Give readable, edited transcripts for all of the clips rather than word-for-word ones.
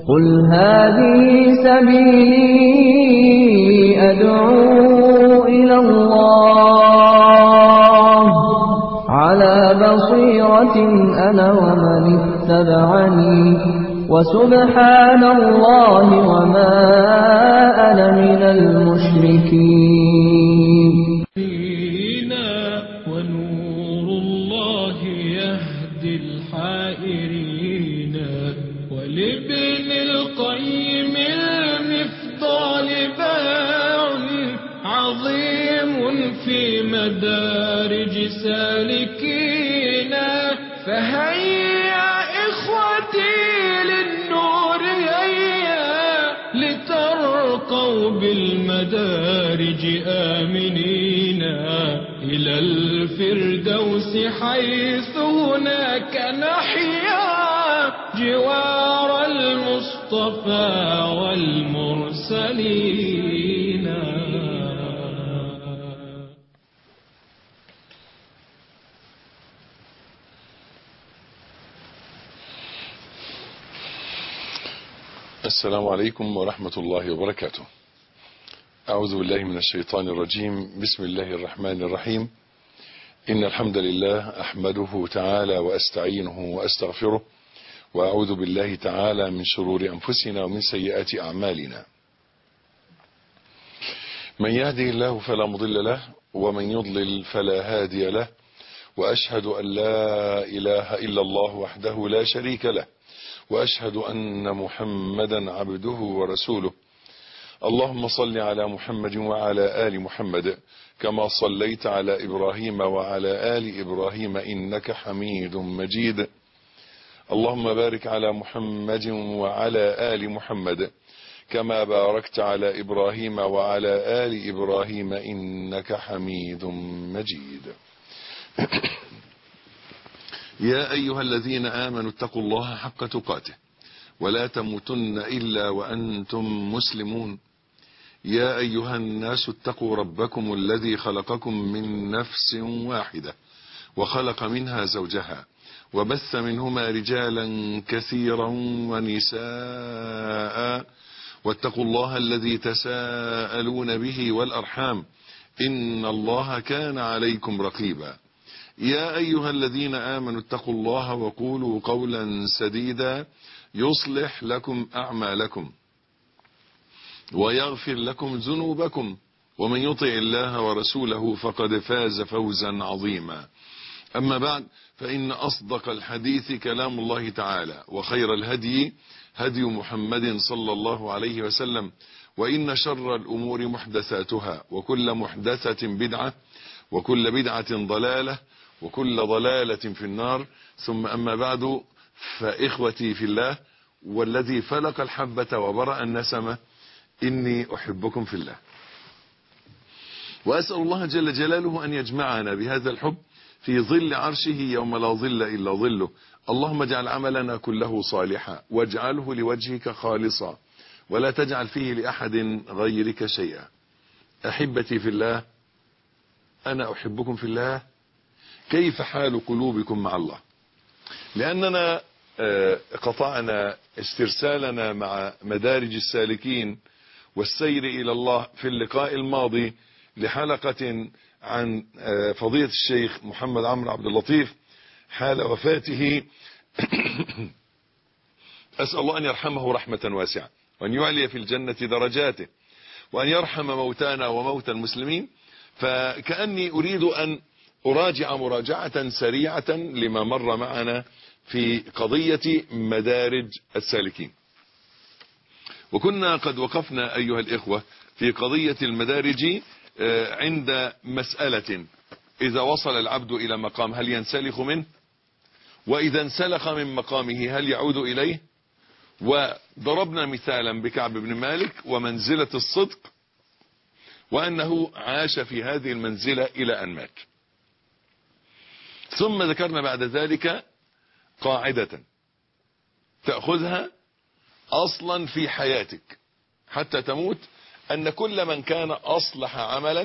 قل هذه سبيلي أدعو إلى الله على بصيرة أنا ومن اتبعني وسبحان الله وما أنا من المشركين. ونور الله يهدي الحائرين ولابن القيم المفضال باع عظيم في مدارج سالكين فهيا إخوتي للنور هيا لترقوا بالمدارج آمنين إلى الفردوس حيث هناك نحيا جوار المصطفى والمرسلين. السلام عليكم ورحمة الله وبركاته. أعوذ بالله من الشيطان الرجيم. بسم الله الرحمن الرحيم. إن الحمد لله أحمده تعالى وأستعينه وأستغفره وأعوذ بالله تعالى من شرور أنفسنا ومن سيئات أعمالنا. من يهده الله فلا مضل له ومن يضلل فلا هادي له وأشهد أن لا إله إلا الله وحده لا شريك له وأشهد أن محمدا عبده ورسوله. اللهم صل على محمد وعلى آل محمد كما صليت على إبراهيم وعلى آل إبراهيم إنك حميد مجيد. اللهم بارك على محمد وعلى آل محمد كما باركت على إبراهيم وعلى آل إبراهيم إنك حميد مجيد. يا أيها الذين آمنوا اتقوا الله حق تقاته ولا تموتن إلا وأنتم مسلمون. يا أيها الناس اتقوا ربكم الذي خلقكم من نفس واحدة وخلق منها زوجها وبث منهما رجالا كثيرا ونساء واتقوا الله الذي تساءلون به والأرحام إن الله كان عليكم رقيبا. يا أيها الذين آمنوا اتقوا الله وقولوا قولا سديدا يصلح لكم أعمالكم ويغفر لكم ذنوبكم ومن يطع الله ورسوله فقد فاز فوزا عظيما. أما بعد فإن أصدق الحديث كلام الله تعالى وخير الهدي هدي محمد صلى الله عليه وسلم وإن شر الأمور محدثاتها وكل محدثة بدعة وكل بدعة ضلالة وكل ضلالة في النار. ثم أما بعد فإخوتي في الله والذي فلق الحبة وبرأ النسمة إني أحبكم في الله وأسأل الله جل جلاله أن يجمعنا بهذا الحب في ظل عرشه يوم لا ظل إلا ظله. اللهم اجعل عملنا كله صالحا واجعله لوجهك خالصا ولا تجعل فيه لأحد غيرك شيئا. أحبتي في الله أنا أحبكم في الله. كيف حال قلوبكم مع الله؟ لأننا قطعنا استرسالنا مع مدارج السالكين والسير إلى الله في اللقاء الماضي لحلقة عن فضيلة الشيخ محمد عمرو عبد اللطيف حال وفاته. أسأل الله أن يرحمه رحمة واسعة وأن يعلي في الجنة درجاته وأن يرحم موتانا وموتى المسلمين. فكأني أريد أن أراجع مراجعة سريعة لما مر معنا في قضية مدارج السالكين. وكنا قد وقفنا أيها الإخوة في قضية المدارج عند مسألة: إذا وصل العبد إلى مقام هل ينسلخ منه؟ وإذا انسلخ من مقامه هل يعود إليه؟ وضربنا مثالا بكعب بن مالك ومنزلة الصدق وأنه عاش في هذه المنزلة إلى أن مات. ثم ذكرنا بعد ذلك قاعدة تأخذها أصلا في حياتك حتى تموت، أن كل من كان أصلح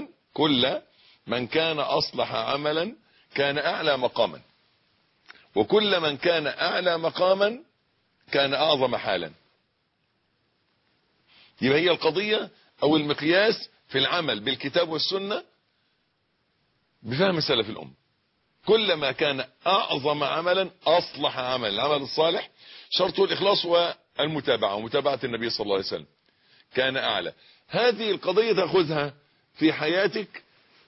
عملا كان أعلى مقاما، وكل من كان أعلى مقاما كان أعظم حالا. يبقى هي القضية أو المقياس في العمل بالكتاب والسنة بفهم سلف الأمة. كلما كان أعظم عملا أصلح عمل. العمل الصالح شرطه الإخلاص والمتابعة ومتابعة النبي صلى الله عليه وسلم كان أعلى. هذه القضية تأخذها في حياتك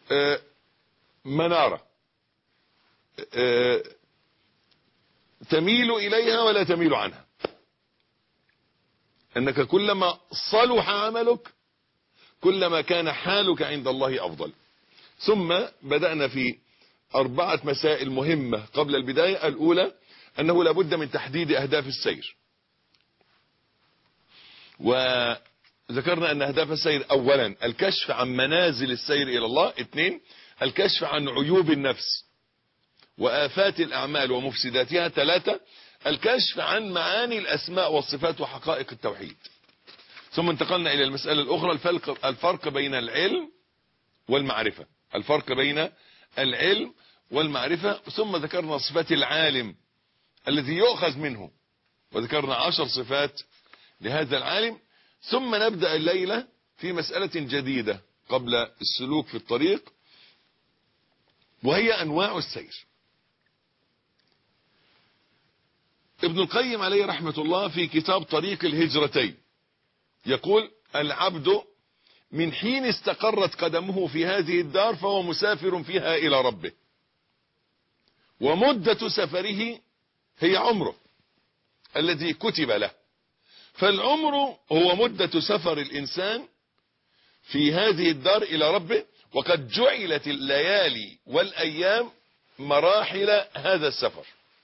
منارة تميل إليها ولا تميل عنها، أنك كلما صلح عملك كلما كان حالك عند الله أفضل. ثم بدأنا في 4 مسائل مهمة قبل البداية. الأولى أنه لابد من تحديد أهداف السير، وذكرنا أن أهداف السير أولا الكشف عن منازل السير إلى الله، 2 الكشف عن عيوب النفس وآفات الأعمال ومفسداتها، 3 الكشف عن معاني الأسماء والصفات وحقائق التوحيد. ثم انتقلنا إلى المسألة الأخرى الفرق بين العلم والمعرفة، الفرق بين العلم والمعرفة. ثم ذكرنا صفات العالم الذي يؤخذ منه، وذكرنا 10 صفات لهذا العالم. ثم نبدأ الليلة في مسألة جديدة قبل السلوك في الطريق، وهي أنواع السير. ابن القيم عليه رحمة الله في كتاب طريق الهجرتين يقول: العبد من حين استقرت قدمه في هذه الدار فهو مسافر فيها إلى ربه، ومدة سفره هي عمره الذي كتب له. فالعمر هو مدة سفر الإنسان في هذه الدار إلى ربه، وقد جعلت الليالي والأيام مراحل هذا السفر،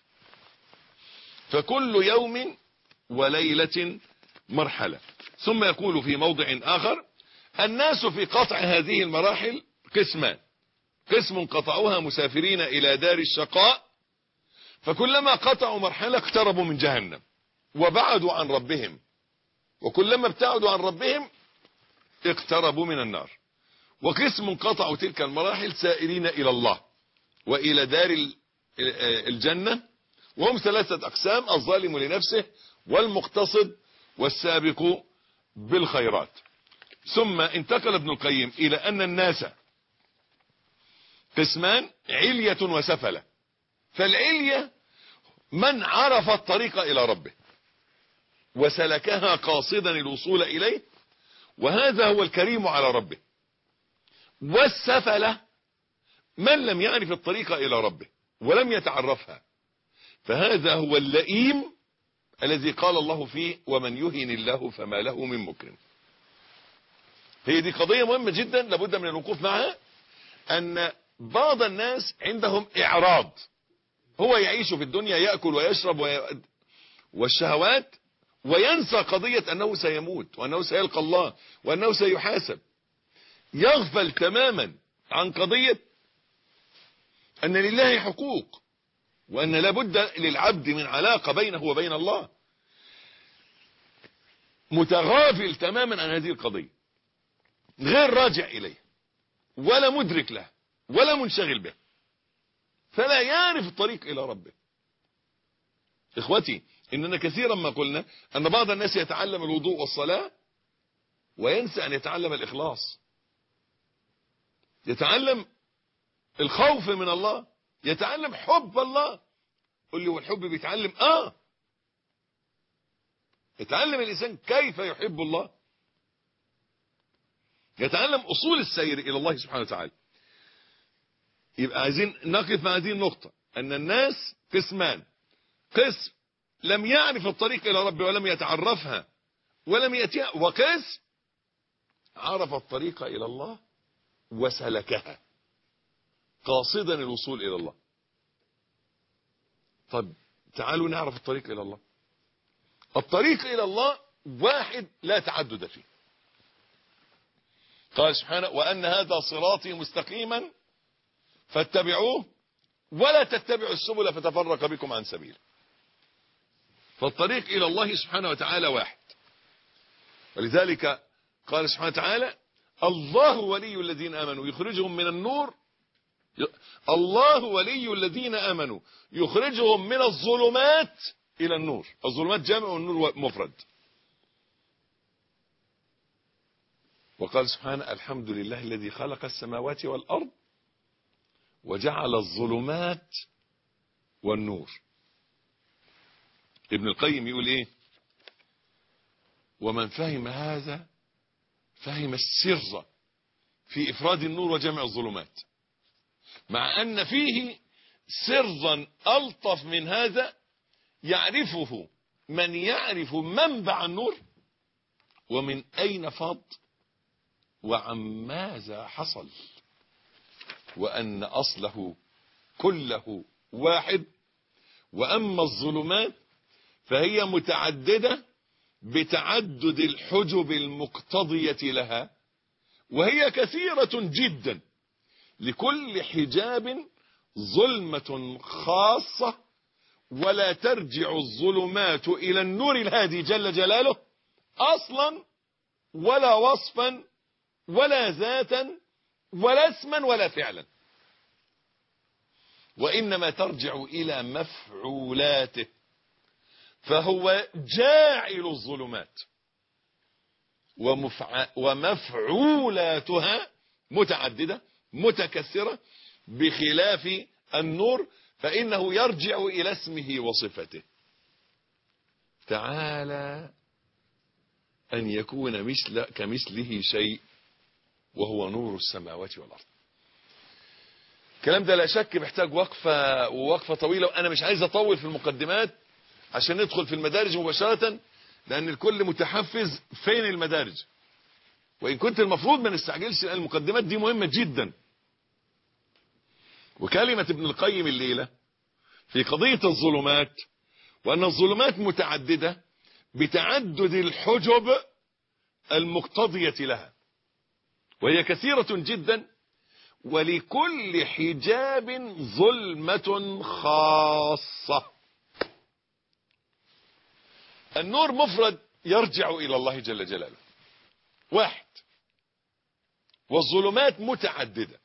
فكل يوم وليلة مرحلة. ثم يقول في موضع آخر: الناس في قطع هذه المراحل قسمان: قسم قطعوها مسافرين إلى دار الشقاء، فكلما قطعوا مرحلة اقتربوا من جهنم وبعدوا عن ربهم، وكلما ابتعدوا عن ربهم اقتربوا من النار. وقسم قطعوا تلك المراحل سائرين إلى الله وإلى دار الجنة، وهم 3 أقسام: الظالم لنفسه والمقتصد والسابق بالخيرات. ثم انتقل ابن القيم إلى أن الناس قسمان: علية وسفلة. فالعلية من عرف الطريق إلى ربه وسلكها قاصدا الوصول إليه، وهذا هو الكريم على ربه. والسفلة من لم يعرف الطريق إلى ربه ولم يتعرفها، فهذا هو اللئيم الذي قال الله فيه: ومن يهن الله فما له من مكرم. هي دي قضية مهمة جدا لابد من الوقوف معها، أن بعض الناس عندهم إعراض، هو يعيش في الدنيا يأكل ويشرب والشهوات، وينسى قضية أنه سيموت وأنه سيلقى الله وأنه سيحاسب. يغفل تماما عن قضية أن لله حقوق، وأن لابد للعبد من علاقة بينه وبين الله. متغافل تماما عن هذه القضية، غير راجع إليه ولا مدرك له ولا منشغل به، فلا يعرف الطريق إلى ربه. إخوتي، إننا كثيرا ما قلنا أن بعض الناس يتعلم الوضوء والصلاة وينسى أن يتعلم الإخلاص، يتعلم الخوف من الله، يتعلم حب الله. قل لي هو الحب بيتعلم؟ يتعلم الإنسان كيف يحب الله، يتعلم أصول السير إلى الله سبحانه وتعالى. يبقى عايزين نقف مع هذه النقطة، أن الناس قسمان: قسم لم يعرف الطريق إلى ربه ولم يتعرفها ولم يأتيها، وقسم عرف الطريق إلى الله وسلكها قاصدا الوصول إلى الله. طب تعالوا نعرف الطريق إلى الله. الطريق إلى الله واحد لا تعدد فيه. قال سبحانه: وأن هذا صراطي مستقيما فاتبعوه ولا تتبعوا السبل فتفرق بكم عن سبيله. فالطريق إلى الله سبحانه وتعالى واحد، ولذلك قال سبحانه وتعالى: الله ولي الذين آمنوا يخرجهم من النور. الله ولي الذين آمنوا يخرجهم من الظلمات إلى النور. الظلمات جمع والنور مفرد. وقال سبحانه الحمد لله الذي خلق السماوات والأرض وجعل الظلمات والنور. ابن القيم يقول ايه؟ ومن فهم هذا فهم السر في إفراد النور وجمع الظلمات، مع أن فيه سرا ألطف من هذا يعرفه من يعرف منبع النور ومن أين فاض وعن ماذا حصل، وأن أصله كله واحد. وأما الظلمات فهي متعددة بتعدد الحجب المقتضية لها، وهي كثيرة جدا، لكل حجاب ظلمة خاصة، ولا ترجع الظلمات إلى النور الهادي جل جلاله أصلا ولا وصفا ولا ذاتا ولا اسما ولا فعلا، وإنما ترجع إلى مفعولاته، فهو جاعل الظلمات ومفعولاتها متعددة متكثرة، بخلاف النور فإنه يرجع إلى اسمه وصفته. تعالى أن يكون كمثله شيء وهو نور السماوات والأرض. الكلام ده لا شك محتاج وقفة طويلة، وأنا مش عايز أطول في المقدمات عشان ندخل في المدارج مباشرة، لأن الكل متحفز فين المدارج، وإن كنت المفروض ما نستعجلش، لأن المقدمات دي مهمة جدا. وكلمة ابن القيم الليلة في قضية الظلمات، وأن الظلمات متعددة بتعدد الحجب المقتضية لها، وهي كثيرة جدا، ولكل حجاب ظلمة خاصة. النور مفرد يرجع إلى الله جل جلاله واحد، والظلمات متعددة.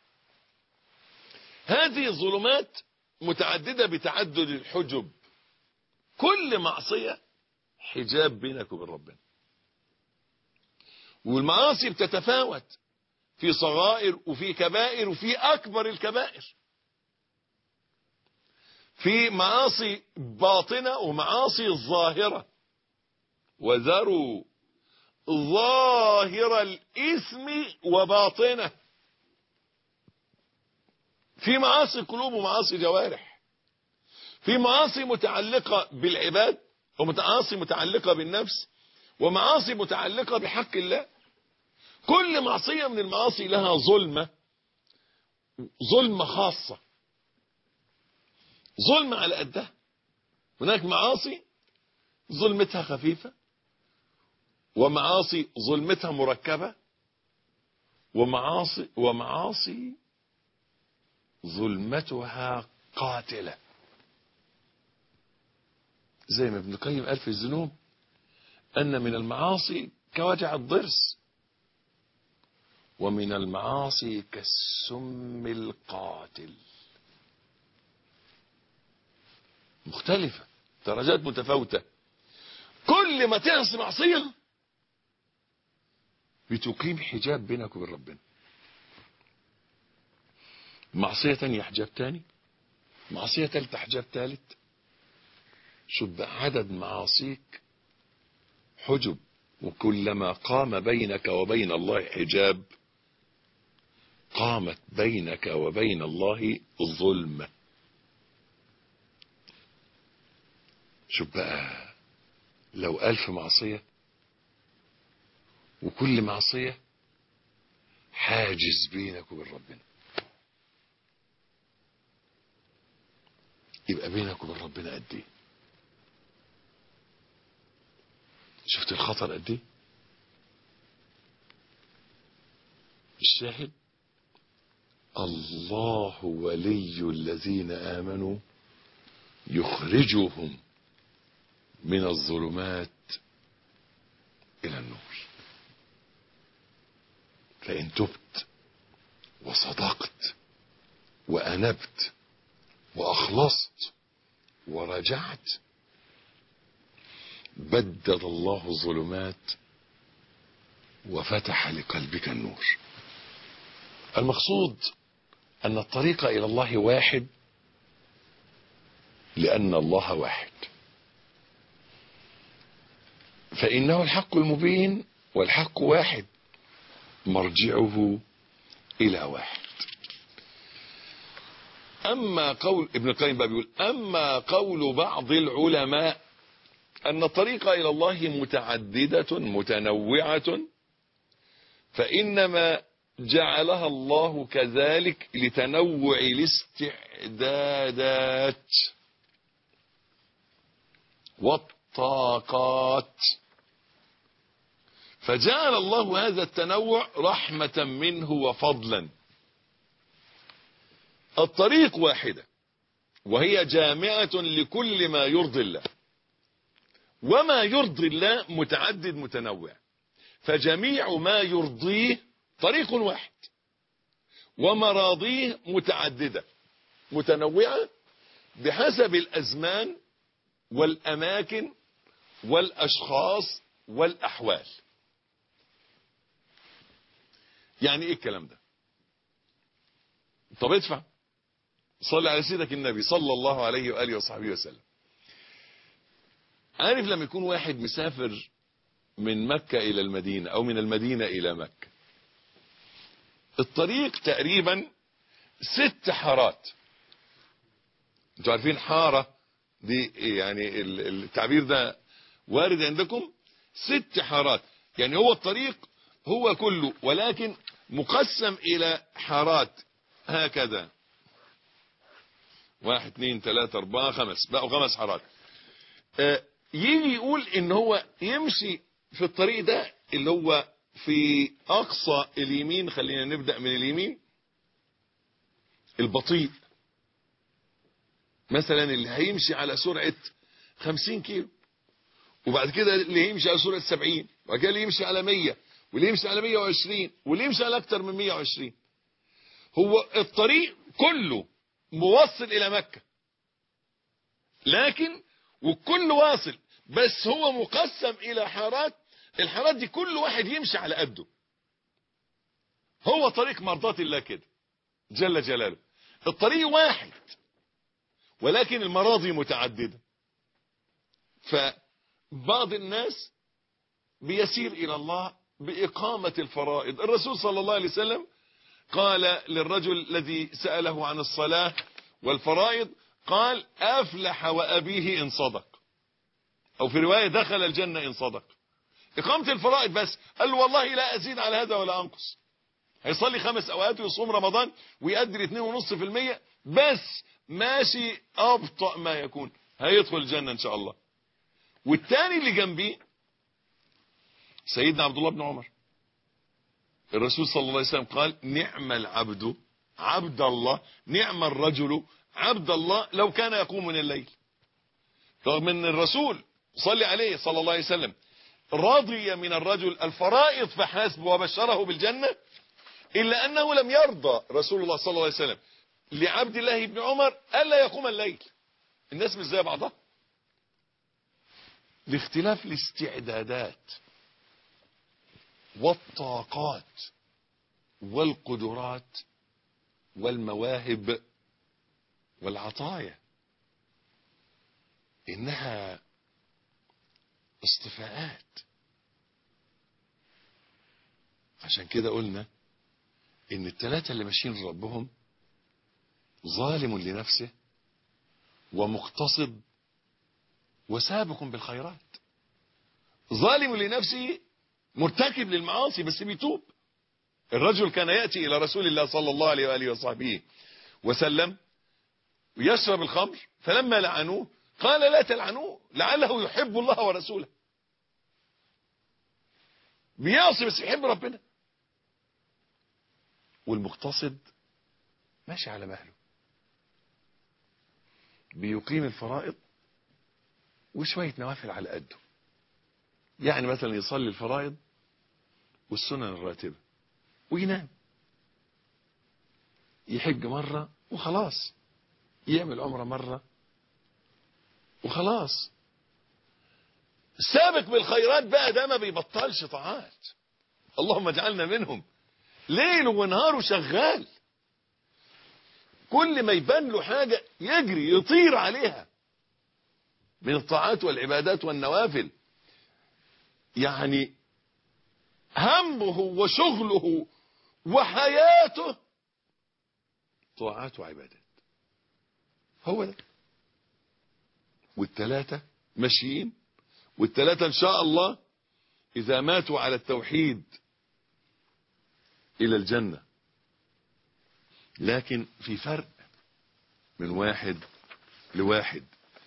هذه الظلمات متعددة بتعدد الحجب، كل معصية حجاب بينك وبين ربنا، والمعاصي بتتفاوت في صغائر وفي كبائر وفي أكبر الكبائر، في معاصي باطنة ومعاصي ظاهرة، وذروا ظاهر الإثم وباطنه. في معاصي قلوب ومعاصي جوارح، في معاصي متعلقة بالعباد ومعاصي متعلقة بالنفس ومعاصي متعلقة بحق الله. كل معصية من المعاصي لها ظلمة خاصة، ظلمة على قدها. هناك معاصي ظلمتها خفيفة، ومعاصي ظلمتها مركبة، ومعاصي ظلمتها قاتلة، زي ما ابن القيم قال في الذنوب أن من المعاصي كوجع الضرس، ومن المعاصي كالسم القاتل. مختلفة، درجات متفاوتة. كل ما تعصي معصية بتقيم حجاب بينك وبين ربنا، معصية تانية حجاب تاني، معصية تالتة حجاب تالت. شوف بقى عدد معاصيك حجب، وكلما قام بينك وبين الله حجاب قامت بينك وبين الله ظلمة. شوف بقى لو 1000 معصية، وكل معصية حاجز بينك وبين ربنا، يبقى بينك وبين ربنا قد ايه؟ شفت الخطر قد ايه؟ الشاهد الله ولي الذين آمنوا يخرجهم من الظلمات إلى النور. فإن تبت وصدقت وأنبت وأخلصت ورجعت بدل الله الظلمات وفتح لقلبك النور. المقصود أن الطريق إلى الله واحد، لأن الله واحد، فإنه الحق المبين، والحق واحد مرجعه إلى واحد. أما قول ابن القيم بيقول: أما قول بعض العلماء أن الطريق إلى الله متعددة متنوعة، فإنما جعلها الله كذلك لتنوع الاستعدادات والطاقات، فجعل الله هذا التنوع رحمة منه وفضلا. الطريق واحدة، وهي جامعة لكل ما يرضي الله، وما يرضي الله متعدد متنوع، فجميع ما يرضيه طريق واحد، ومراضيه متعددة متنوعة بحسب الأزمان والأماكن والأشخاص والأحوال. يعني ايه الكلام ده؟ طب ادفع، صلي على سيدك النبي صلى الله عليه وآله وصحبه وسلم. عارف لما يكون واحد مسافر من مكة إلى المدينة أو من المدينة إلى مكة، الطريق تقريبا 6 حارات. انتوا عارفين حارة دي يعني التعبير ده وارد عندكم؟ 6 حارات، يعني هو الطريق هو كله، ولكن مقسم إلى حارات هكذا: 1 2 3 4 5، بقوا 5 حارات. يجي يقول ان هو يمشي في الطريق ده اللي هو في اقصى اليمين، خلينا نبدأ من اليمين، البطيء مثلا اللي هيمشي على سرعة 50 كيلو، وبعد كده اللي هيمشي على سرعة 70، وبعد كده اللي يمشي على 100، واللي يمشي على 120، واللي يمشي على اكتر من 120. هو الطريق كله موصل الى مكة، لكن والكل واصل، بس هو مقسم الى حارات. الحارات دي كل واحد يمشي على قده. هو طريق مرضات الله كده جل جلاله. الطريق واحد، ولكن المراضي متعددة. فبعض الناس بيسير الى الله بإقامة الفرائض. الرسول صلى الله عليه وسلم قال للرجل الذي سأله عن الصلاة والفرائض، قال: أفلح وأبيه إن صدق، أو في رواية: دخل الجنة إن صدق. إقامة الفرائض بس. قال له: والله لا أزيد على هذا ولا أنقص. هيصلي 5 أوقات ويصوم رمضان ويقدر 2.5%، بس ماشي أبطأ ما يكون، هيدخل الجنة إن شاء الله. والتاني اللي جنبي سيدنا عبد الله بن عمر، الرسول صلى الله عليه وسلم قال: نعم العبد عبد الله، نعم الرجل عبد الله لو كان يقوم من الليل. رغم ان الرسول صلى عليه صلى الله عليه وسلم رضي من الرجل الفرائض فحسب وبشره بالجنة، إلا أنه لم يرضى رسول الله صلى الله عليه وسلم لعبد الله بن عمر ألا يقوم الليل. الناس مش زي بعضها، لاختلاف الاستعدادات والطاقات والقدرات والمواهب والعطايا. إنها اصطفاءات. عشان كده قلنا إن ال3 اللي ماشيين ربهم ظالم لنفسه ومقتصد وسابق بالخيرات. ظالم لنفسه مرتكب للمعاصي بس بيتوب. الرجل كان يأتي إلى رسول الله صلى الله عليه وآله وصحبه وسلم ويشرب الخمر، فلما لعنوه قال: لا تلعنوه لعله يحب الله ورسوله. بيعصي بس يحب ربنا. والمقتصد ماشي على مهله، بيقيم الفرائض وشوية نوافل على قده. يعني مثلا يصلي الفرائض والسنن الراتبة وينام، يحج مرة وخلاص، يعمل عمرة مرة وخلاص. سابق بالخيرات بقى ده ما بيبطلش طاعات، اللهم اجعلنا منهم. ليل ونهار شغال، كل ما يبان له حاجة يجري يطير عليها من الطاعات والعبادات والنوافل. يعني همه وشغله وحياته طاعات وعبادات. هو ده. والثلاثة ماشيين، والثلاثة ان شاء الله اذا ماتوا على التوحيد الى الجنة. لكن في فرق من واحد لواحد.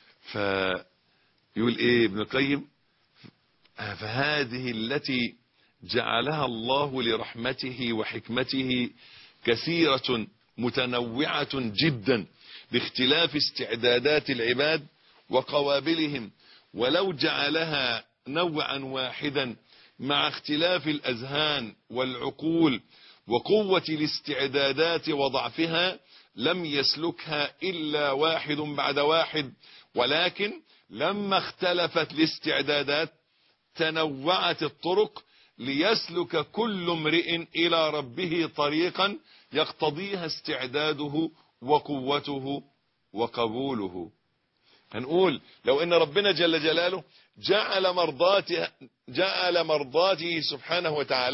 فيقول ايه ابن القيم؟ فهذه التي جعلها الله لرحمته وحكمته كثيرة متنوعة جدا باختلاف استعدادات العباد وقوابلهم، ولو جعلها نوعا واحدا مع اختلاف الأذهان والعقول وقوة الاستعدادات وضعفها لم يسلكها إلا واحد بعد واحد. ولكن لما اختلفت الاستعدادات تنوعت الطرق ليسلك كل امرئ إلى ربه طريقا يقتضيها استعداده وقوته وقبوله. هنقول لو ان ربنا جل جلاله جعل مرضاته سبحانه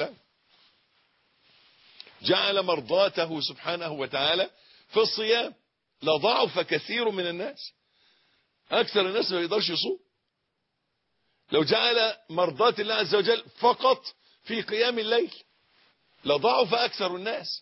وتعالى في الصيام لضعف كثير من الناس. اكثر الناس ما يقدرش يصوم. لو جعل مرضات الله عز وجل فقط في قيام الليل لضعف اكثر الناس.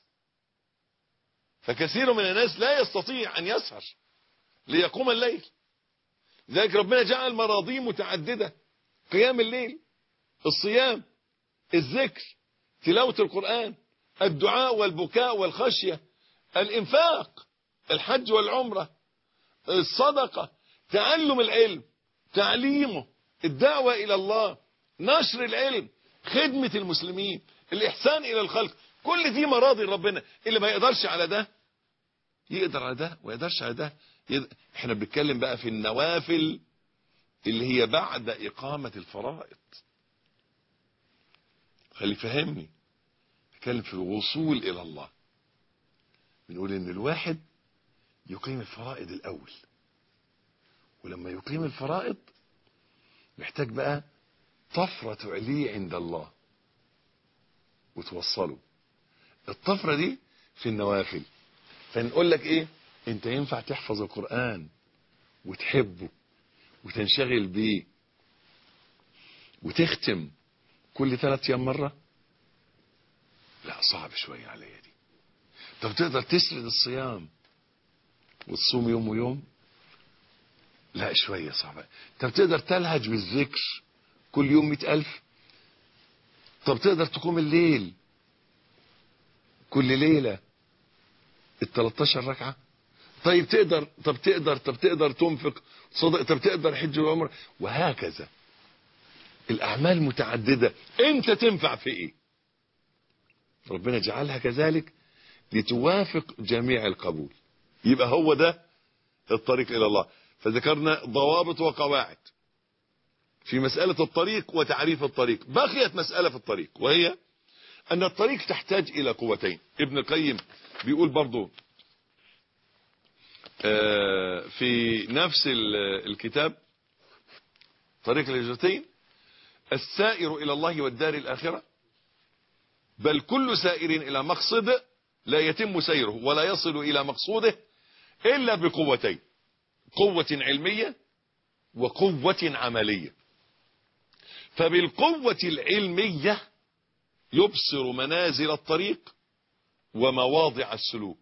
فكثير من الناس لا يستطيع ان يسهر ليقوم الليل. لذلك ربنا جعل مراضي متعددة: قيام الليل، الصيام، الذكر، تلاوة القرآن، الدعاء والبكاء والخشية، الإنفاق، الحج والعمرة، الصدقة، تعلم العلم، تعليمه، الدعوة إلى الله، نشر العلم، خدمة المسلمين، الإحسان إلى الخلق. كل دي مراضي ربنا. اللي ما يقدرش على ده يقدر على ده، ويقدرش على ده احنا بنتكلم بقى في النوافل اللي هي بعد إقامة الفرائض. خلي فهمني، نتكلم في الوصول إلى الله. بنقول إن الواحد يقيم الفرائض الأول، ولما يقيم الفرائض محتاج بقى طفرة تعليه عند الله وتوصله. الطفرة دي في النوافل. فنقول لك ايه؟ انت ينفع تحفظ القرآن وتحبه وتنشغل بيه وتختم كل 3 أيام مرة؟ لا، صعب شوية عليا دي. طب تقدر تسرد الصيام وتصوم يوم ويوم؟ لا، شوية صعبة. طب تقدر تلهج بالذكر كل يوم 100,000؟ طب تقدر تقوم الليل كل ليلة 13 ركعة؟ طيب تقدر تنفق صدق؟ طب تقدر حج وعمره؟ وهكذا الأعمال متعددة. انت تنفع في ايه؟ ربنا جعلها كذلك لتوافق جميع القبول. يبقى هو ده الطريق إلى الله. فذكرنا ضوابط وقواعد في مسألة الطريق وتعريف الطريق. بقيت مسألة في الطريق، وهي أن الطريق تحتاج إلى قوتين. ابن القيم بيقول برضو في نفس الكتاب طريق الهجرتين: السائر إلى الله والدار الآخرة بل كل سائر إلى مقصد لا يتم سيره ولا يصل إلى مقصوده إلا بقوتين: قوة علمية وقوة عملية. فبالقوة العلمية يبصر منازل الطريق ومواضع السلوك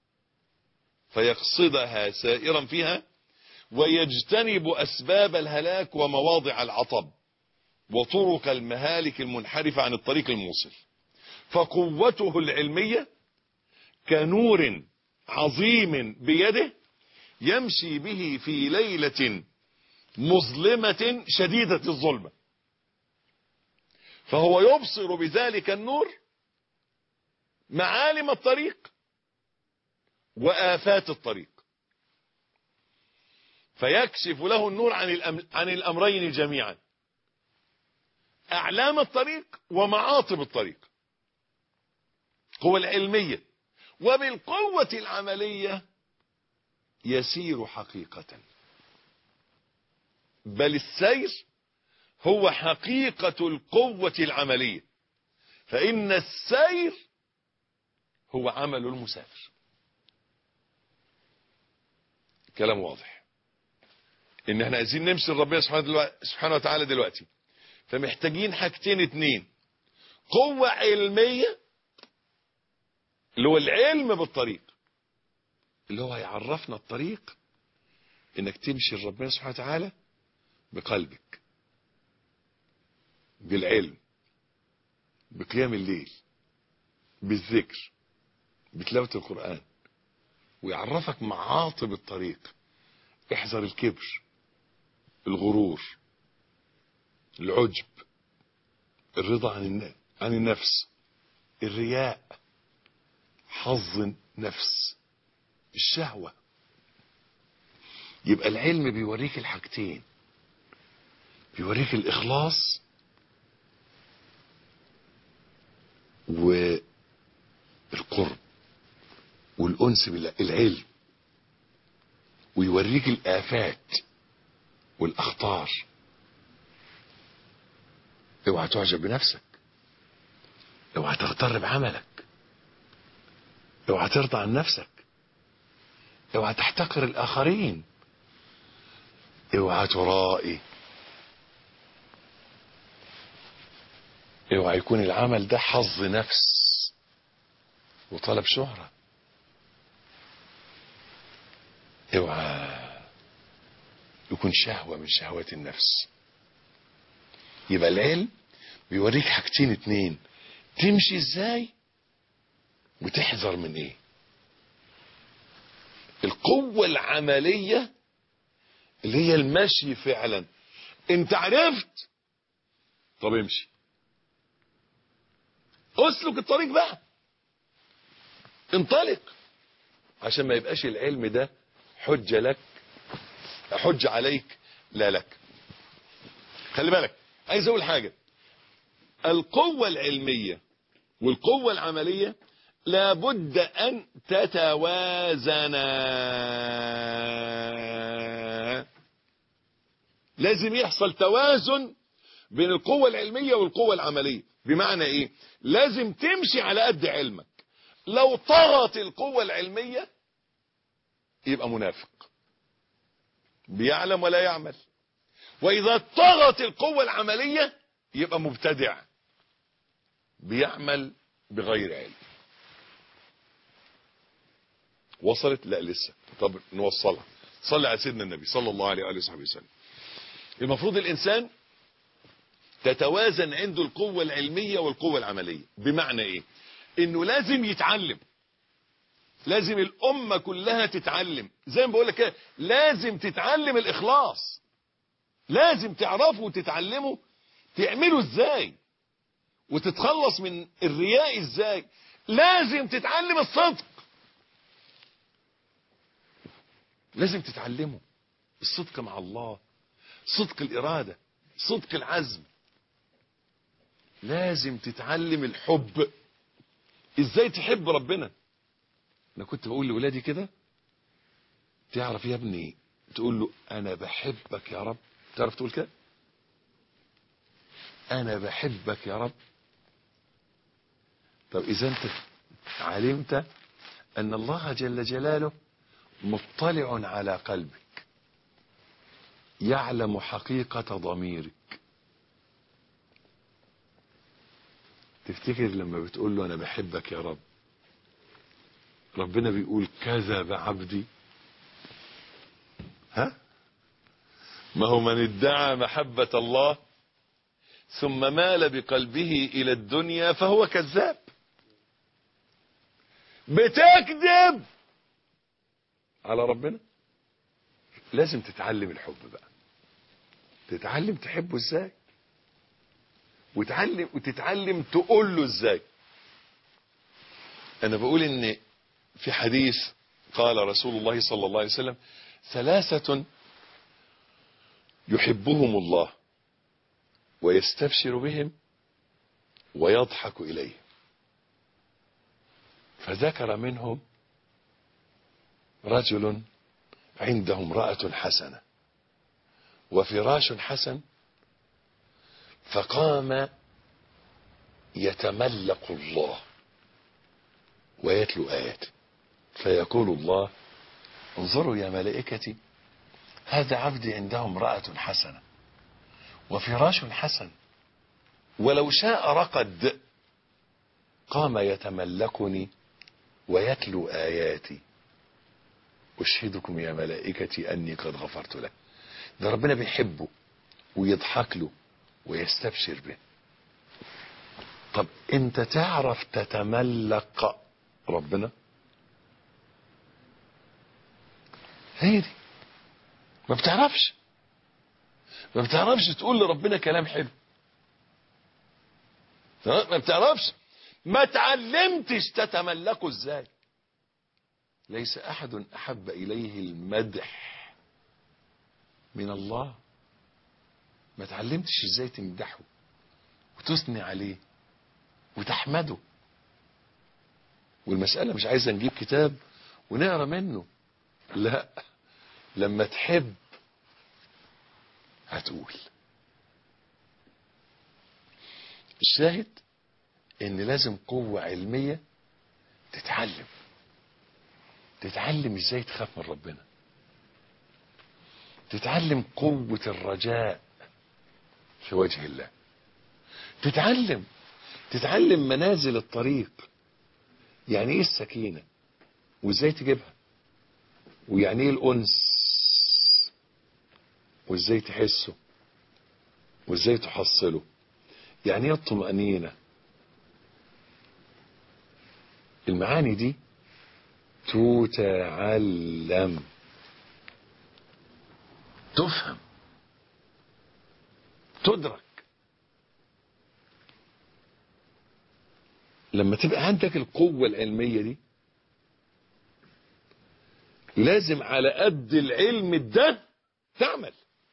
فيقصدها سائرا فيها، ويجتنب أسباب الهلاك ومواضع العطب وطرق المهالك المنحرفة عن الطريق الموصل. فقوته العلمية كنور عظيم بيده يمشي به في ليلة مظلمة شديدة الظلمة، فهو يبصر بذلك النور معالم الطريق وآفات الطريق، فيكشف له النور عن الأمرين جميعا: أعلام الطريق ومعاطب الطريق. القوة العلمية. وبالقوة العملية يسير حقيقة، بل السير هو حقيقة القوة العملية، فإن السير هو عمل المسافر. كلام واضح ان احنا عايزين نمشي لربنا سبحانه وتعالى دلوقتي، فمحتاجين حاجتين اتنين: قوة علمية اللي هو العلم بالطريق، اللي هو هيعرفنا الطريق انك تمشي لربنا سبحانه وتعالى بقلبك، بالعلم، بقيام الليل، بالذكر، بتلاوة القرآن، ويعرفك معاطب الطريق. احذر الكبر، الغرور، العجب، الرضا عن النفس، الرياء، حظ النفس، الشهوة. يبقى العلم بيوريك الحاجتين، بيوريك الإخلاص والقرب والأنس بالله، العلم، ويوريك الآفات والأخطار. اوعى تعجب بنفسك، اوعى تغتر بعملك، اوعى ترضى عن نفسك، اوعى تحتقر الآخرين، اوعى ترائي، اوعى يكون العمل ده حظ نفس وطلب شهرة، اوعى يكون شهوة من شهوات النفس. يبقى العلم بيوريك حاجتين اتنين: تمشي ازاي وتحذر من ايه. القوة العملية اللي هي المشي فعلا، انت عرفت، طب امشي، اسلك الطريق بقى، انطلق، عشان ما يبقاش العلم ده حجة لك، حجة عليك لا لك. خلي بالك، عايز اقول حاجة: القوة العلمية والقوة العملية لابد ان تتوازنا، لازم يحصل توازن بين القوة العلمية والقوة العملية. بمعنى ايه؟ لازم تمشي على قد علمك. لو طغت القوة العلمية يبقى منافق بيعلم ولا يعمل، واذا طغت القوة العملية يبقى مبتدع بيعمل بغير علم. وصلت؟ لا لسه. طب نوصلها. صلي على سيدنا النبي صلى الله عليه وآله وصحبه وسلم. المفروض الانسان تتوازن عنده القوة العلمية والقوة العملية. بمعنى ايه؟ انه لازم يتعلم، لازم الامة كلها تتعلم. زي ما بقول لك كده، لازم تتعلم الاخلاص، لازم تعرفوا وتتعلموا تعملوا ازاي وتتخلص من الرياء ازاي. لازم تتعلم الصدق، لازم تتعلموا الصدق مع الله، صدق الإرادة، صدق العزم. لازم تتعلم الحب، ازاي تحب ربنا. انا كنت بقول لولادي كده: تعرف يا ابني تقول له انا بحبك يا رب؟ تعرف تقول كده؟ انا بحبك يا رب. طب اذا انت علمت ان الله جل جلاله مطلع على قلبك، يعلم حقيقة ضميرك، تفتكر لما بتقول له انا بحبك يا رب ربنا بيقول كذب عبدي؟ ها؟ ما هو من ادعى محبة الله ثم مال بقلبه الى الدنيا فهو كذاب. بتكذب على ربنا. لازم تتعلم الحب بقى، تتعلم تحبه ازاي، وتتعلم تقول له ازاي. انا بقول ان في حديث قال رسول الله صلى الله عليه وسلم: ثلاثة يحبهم الله ويستبشر بهم ويضحك إليه. فذكر منهم رجل عنده امرأة حسنة وفراش حسن، فقام يتملق الله ويتلو آياته، فيقول الله: انظروا يا ملائكتي، هذا عبدي عنده امرأة حسنة وفراش حسن، ولو شاء رقد، قام يتملكني ويتلو آياتي، أشهدكم يا ملائكتي أني قد غفرت له. ده ربنا بيحبه ويضحك له ويستبشر به. طب انت تعرف تتملق ربنا؟ هي دي. ما بتعرفش تقول لربنا كلام حلو، ما بتعرفش، ما تعلمتش تتملكه ازاي. ليس احد احب اليه المدح من الله. ما تعلمتش ازاي تمدحه وتثني عليه وتحمده. والمسألة مش عايزة نجيب كتاب ونقرا منه، لا، لما تحب هتقول. الشاهد ان لازم قوة علمية تتعلم ازاي تخاف من ربنا، تتعلم قوة الرجاء في وجه الله، تتعلم منازل الطريق، يعني ايه السكينة وازاي تجيبها، ويعني ايه الأنس وازاي تحسه وازاي تحصله، يعني ايه الطمأنينة. المعاني دي تتعلم، تفهم، تدرك. لما تبقى عندك القوة العلمية دي، لازم على قد العلم ده تعمل،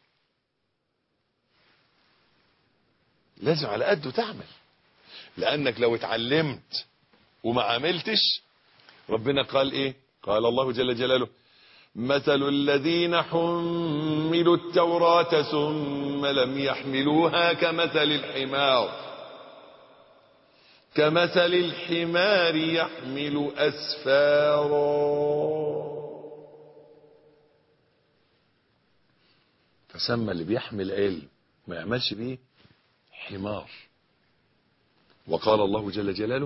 لازم على قده تعمل. لأنك لو اتعلمت وما عملتش، ربنا قال ايه؟ قال الله جل جلاله: مثل الذين حملوا التوراة ثم لم يحملوها كمثل الحمار يحمل أسفارا. فسمى اللي بيحمل علم ما يعملش بيه حمار. وقال الله جل جلاله: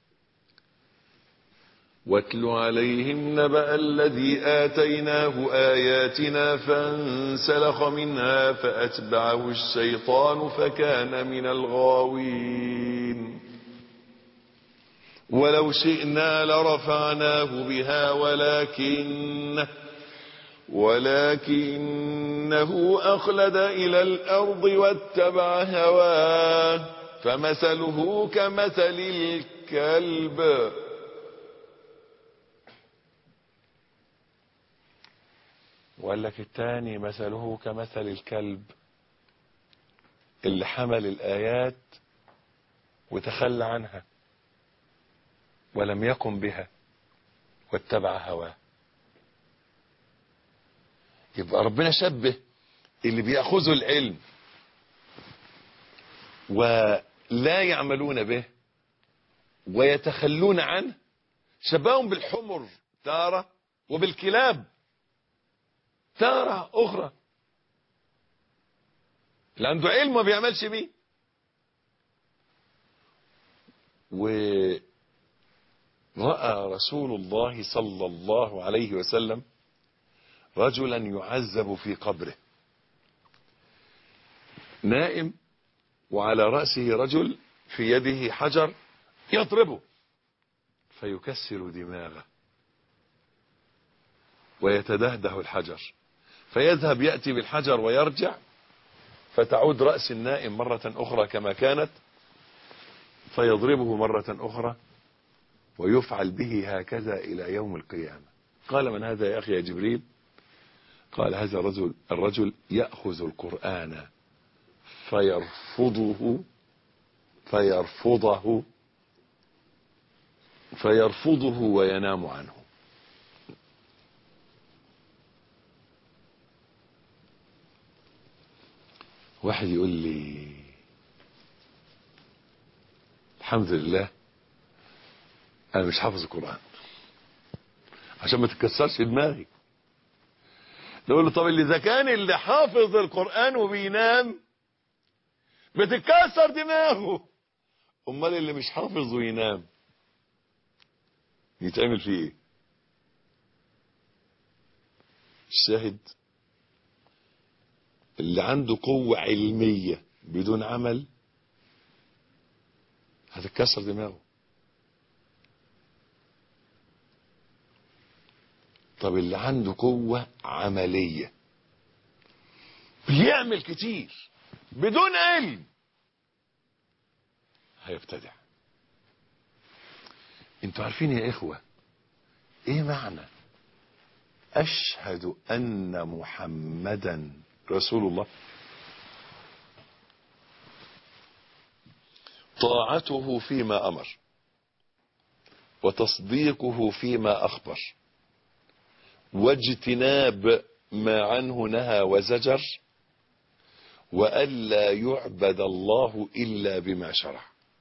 واتل عليهم نبأ الذي آتيناه آياتنا فانسلخ منها فأتبعه الشيطان فكان من الغاوين ولو شئنا لرفعناه بها ولكنه أخلد إلى الأرض واتبع هواه فمثله كمثل الكلب وقال لك الثاني مثله كمثل الكلب اللي حمل الآيات وتخلى عنها ولم يقم بها واتبع هواه. يبقى ربنا شبه اللي بيأخذوا العلم ولا يعملون به ويتخلون عنه، شبههم بالحمر تارة وبالكلاب تارة أخرى. اللي عنده علم ما بيعملش بيه. ورأى رسول الله صلى الله عليه وسلم رجلا يعذب في قبره، نائم وعلى رأسه رجل في يده حجر يضربه فيكسر دماغه ويتدهده الحجر، فيذهب يأتي بالحجر ويرجع، فتعود رأس النائم مرة أخرى كما كانت، فيضربه مرة أخرى، ويفعل به هكذا إلى يوم القيامة. قال: من هذا يا أخي يا جبريل؟ قال: هذا الرجل يأخذ القرآن فيرفضه وينام عنه. واحد يقول لي الحمد لله انا مش حافظ القرآن، عشان ما تتكسرش دماغي. نقول له طب اذا كان اللي حافظ القرآن وبينام بتتكسر دماغه، امال اللي مش حافظ وينام يتعمل فيه ايه؟ الشاهد اللي عنده قوة علمية بدون عمل هتتكسر دماغه. طب اللي عنده قوة عملية بيعمل كتير بدون علم هيبتدع. انتوا عارفين يا اخوة ايه معنى اشهد ان محمدا رسول الله؟ طاعته فيما امر وتصديقه فيما اخبر واجتناب ما عنه نهى وزجر وألا يعبد الله إلا بما شرع.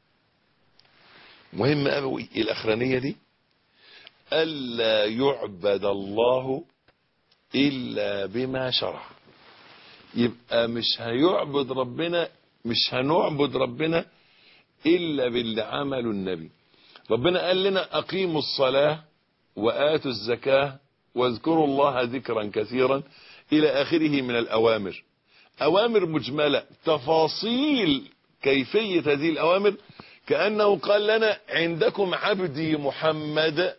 مهم قوي الأخرانية دي، ألا يعبد الله إلا بما شرع. يبقى مش هيعبد ربنا، مش هنعبد ربنا إلا باللي عمله النبي. ربنا قال لنا أقيموا الصلاة وآتوا الزكاة واذكروا الله ذكرا كثيرا إلى آخره من الأوامر. أوامر مجملة، تفاصيل كيفية هذه الأوامر كأنه قال لنا عندكم عبدي محمد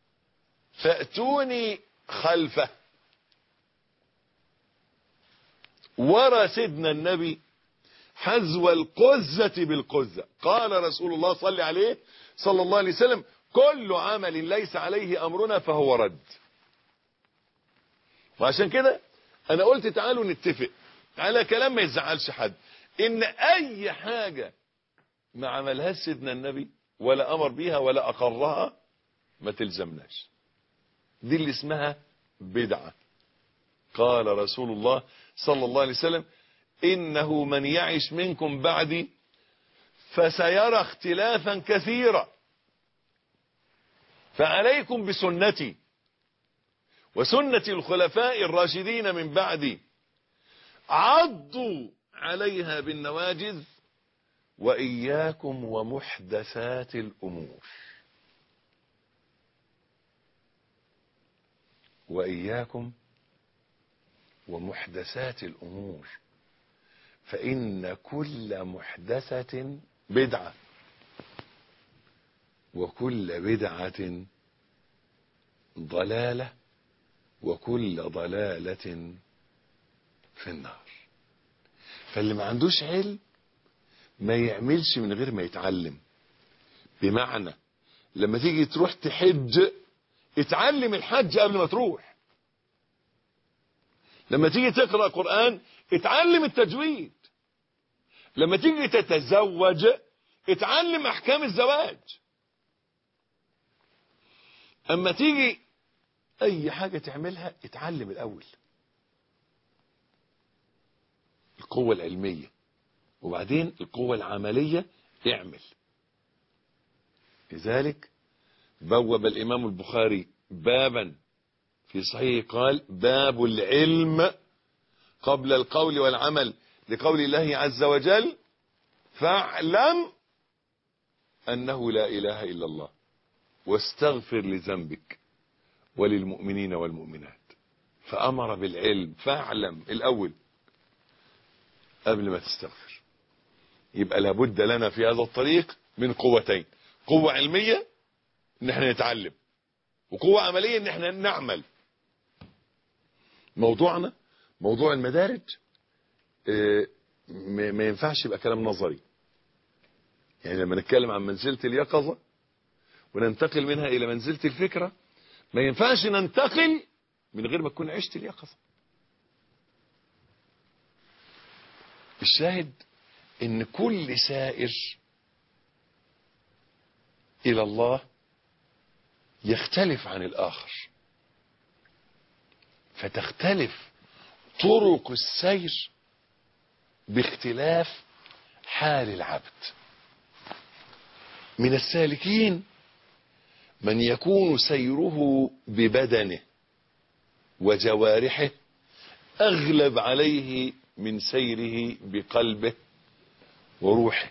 فأتوني خلفه. ورى سيدنا النبي حذو القزة بالقزة. قال رسول الله صلى عليه صلى الله عليه وسلم كل عمل ليس عليه أمرنا فهو رد. وعشان كده أنا قلت تعالوا نتفق على كلام ما يزعلش حد، إن أي حاجة ما عملهاش سيدنا النبي ولا أمر بيها ولا أقرها ما تلزمناش. دي اللي اسمها بدعة. قال رسول الله صلى الله عليه وسلم إنه من يعش منكم بعدي فسيرى اختلافا كثيرا فعليكم بسنتي وسنة الخلفاء الراشدين من بعدي عضوا عليها بالنواجذ وإياكم ومحدثات الأمور. وإياكم ومحدثات الأمور فإن كل محدثة بدعة وكل بدعة ضلالة وكل ضلالة في النار. فاللي ما عندوش علم ما يعملش من غير ما يتعلم. بمعنى لما تيجي تروح تحج اتعلم الحج قبل ما تروح. لما تيجي تقرأ قرآن اتعلم التجويد. لما تيجي تتزوج اتعلم احكام الزواج. اما تيجي اي حاجة تعملها اتعلم الاول القوة العلمية وبعدين القوة العملية اعمل. لذلك بوب الامام البخاري بابا في صحيح قال باب العلم قبل القول والعمل لقول الله عز وجل فاعلم أنه لا إله إلا الله واستغفر لذنبك وللمؤمنين والمؤمنات. فأمر بالعلم. فاعلم الأول قبل ما تستغفر. يبقى لابد لنا في هذا الطريق من قوتين، قوة علمية ان احنا نتعلم وقوة عملية ان احنا نعمل. موضوعنا موضوع المدارج ما ينفعش يبقى كلام نظري. يعني لما نتكلم عن منزلة اليقظة وننتقل منها الى منزلة الفكرة ما ينفعش ننتقل من غير ما تكون عشت اليقظة. الشاهد ان كل سائر الى الله يختلف عن الآخر، فتختلف طرق السير باختلاف حال العبد. من السالكين من يكون سيره ببدنه وجوارحه أغلب عليه من سيره بقلبه وروحه،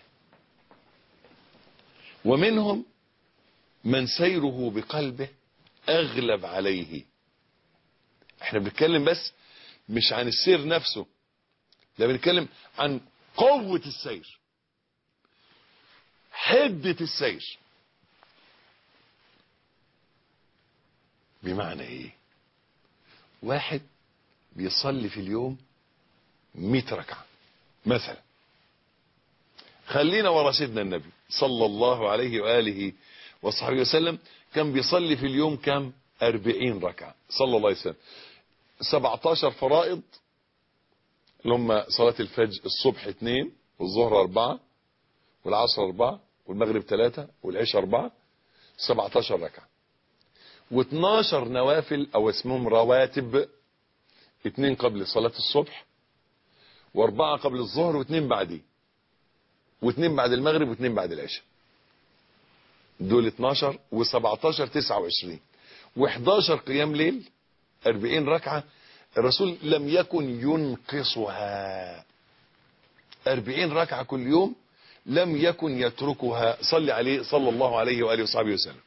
ومنهم من سيره بقلبه أغلب عليه. احنا بنتكلم بس مش عن السير نفسه، لا بنتكلم عن قوة السير، حدة السير. بمعنى ايه؟ واحد بيصلي في اليوم 100 ركعة مثلا، خلينا ورا سيدنا النبي صلى الله عليه وآله وصحبه وسلم، كان بيصلي في اليوم كم؟ 40 ركعة صلى الله عليه وسلم. 17 فرائض اللي هم صلاة الفجر الصبح 2 والظهر 4 والعصر 4 والمغرب 3 والعشاء 4، 17 ركعة. و12 نوافل او اسمهم رواتب، 2 قبل صلاة الصبح و4 قبل الظهر و2 بعديه و2 بعد المغرب و2 بعد العشاء. دول 12 و17 29 و11 قيام ليل 40 ركعة. الرسول لم يكن ينقصها، 40 ركعة كل يوم لم يكن يتركها، صلي عليه صلى الله عليه وآله وصحبه وسلم.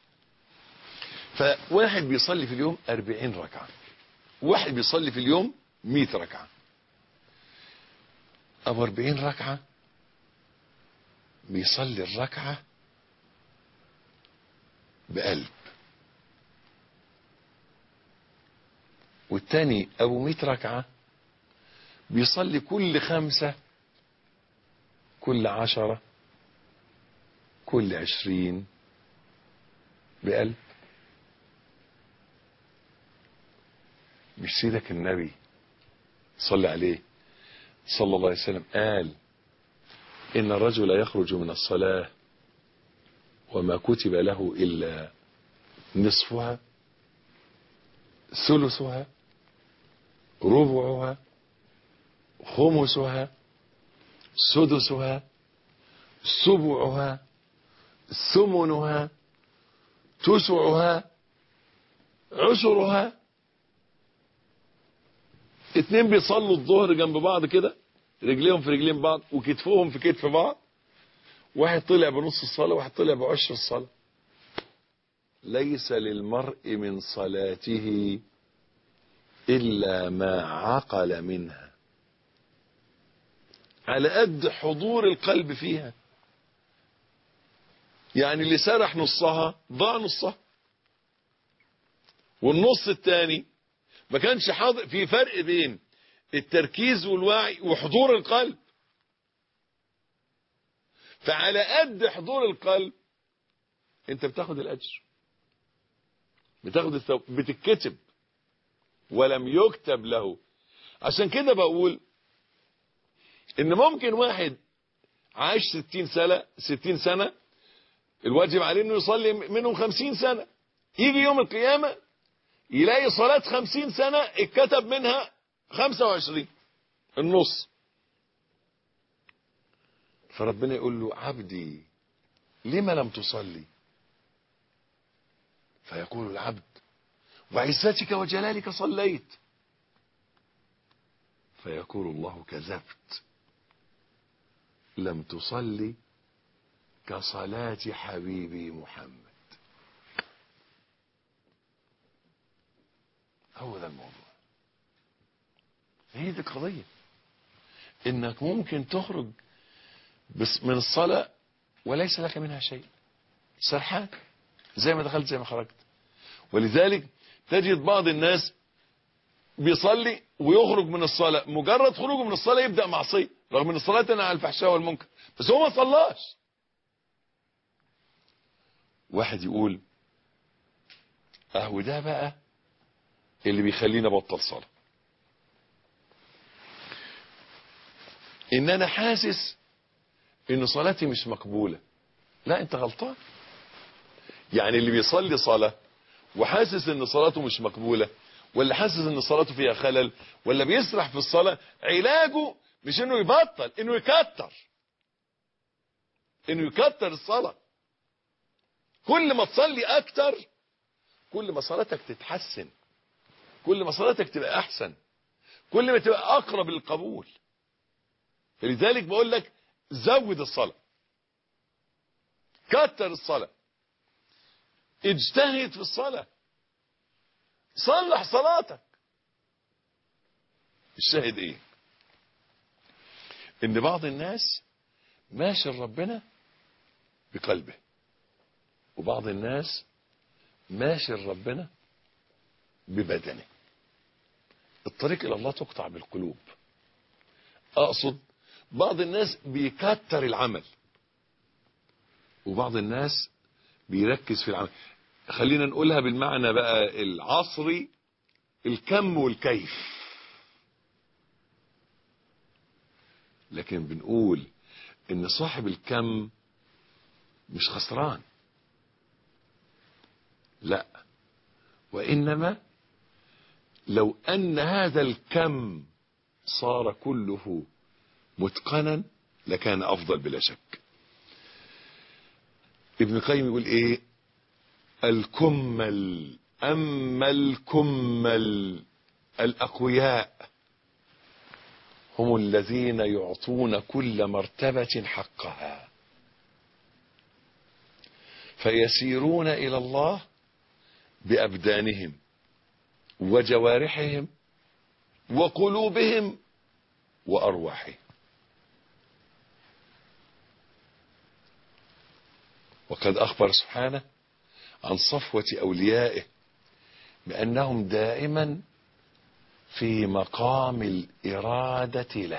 فواحد بيصلي في اليوم 40 ركعة، واحد بيصلي في اليوم 100 ركعة. أبو 40 ركعة بيصلي الركعة بقلب، والتاني أبو 100 ركعة بيصلي كل 5 كل 10 كل 20 بقلب. مش سيدك النبي صلى عليه صلى الله عليه وسلم قال إن الرجل يخرج من الصلاة وما كتب له إلا نصفها ثلثها ربعها خمسها سدسها سبعها ثمنها تسعها عشرها. 2 بيصلوا الظهر جنب بعض كده، رجليهم في رجلين بعض وكتفهم في كتف بعض، واحد طلع بنص الصلاة واحد طلع بعشر الصلاة. ليس للمرء من صلاته إلا ما عقل منها، على قد حضور القلب فيها. يعني اللي سرح نصها ضاع نصها، والنص الثاني ما كانش حاضر. في فرق بين التركيز والوعي وحضور القلب، فعلى قد حضور القلب انت بتاخد الاجر، بتاخد الثواب، بتتكتب ولم يكتب له. عشان كده بقول ان ممكن واحد عاش 60 سنة الواجب عليه انه يصلي منهم 50 سنة، يجي يوم القيامة يلاقي صلاة 50 سنة اتكتب منها 25 النص. فربنا يقول له عبدي لما لم تصلي؟ فيقول العبد وعزتك وجلالك صليت. فيقول الله كذبت، لم تصلي كصلاة حبيبي محمد. هو ده الموضوع، هي دي القضية. انك ممكن تخرج من الصلاة وليس لك منها شيء، سرحان زي ما دخلت زي ما خرجت. ولذلك تجد بعض الناس بيصلي ويخرج من الصلاة، مجرد خروجه من الصلاة يبدأ معصية، رغم ان الصلاة تنهى عن الفحشاء والمنكر، بس هو ما صلاش. واحد يقول اهو ده بقى اللي بيخلينا بطل صلاة، ان انا حاسس ان صلاتي مش مقبولة. لا، انت غلطان. يعني اللي بيصلي صلاة وحاسس ان صلاته مش مقبولة، ولا حاسس ان صلاته فيها خلل، ولا بيسرح في الصلاة، علاجه مش انه يبطل، انه يكتر الصلاة. كل ما تصلي اكتر كل ما صلاتك تتحسن، كل ما صلاتك تبقى احسن، كل ما تبقى اقرب للقبول. فلذلك بقول لك زود الصلاة، كتر الصلاة، اجتهد في الصلاة، صلح صلاتك. الشاهد ايه؟ ان بعض الناس ماشي ربنا بقلبه، وبعض الناس ماشي ربنا ببدنه. الطريق الى الله تقطع بالقلوب. اقصد بعض الناس بيكتر العمل، وبعض الناس بيركز في العمل. خلينا نقولها بالمعنى بقى العصري، الكم والكيف. لكن بنقول ان صاحب الكم مش خسران، لا، وانما لو ان هذا الكم صار كله متقنا لكان افضل بلا شك. ابن القيم يقول ايه؟ الكمل، اما الكمل الاقوياء هم الذين يعطون كل مرتبة حقها، فيسيرون الى الله بابدانهم وجوارحهم وقلوبهم وارواحهم. وقد اخبر سبحانه عن صفوة اوليائه بانهم دائما في مقام الارادة له.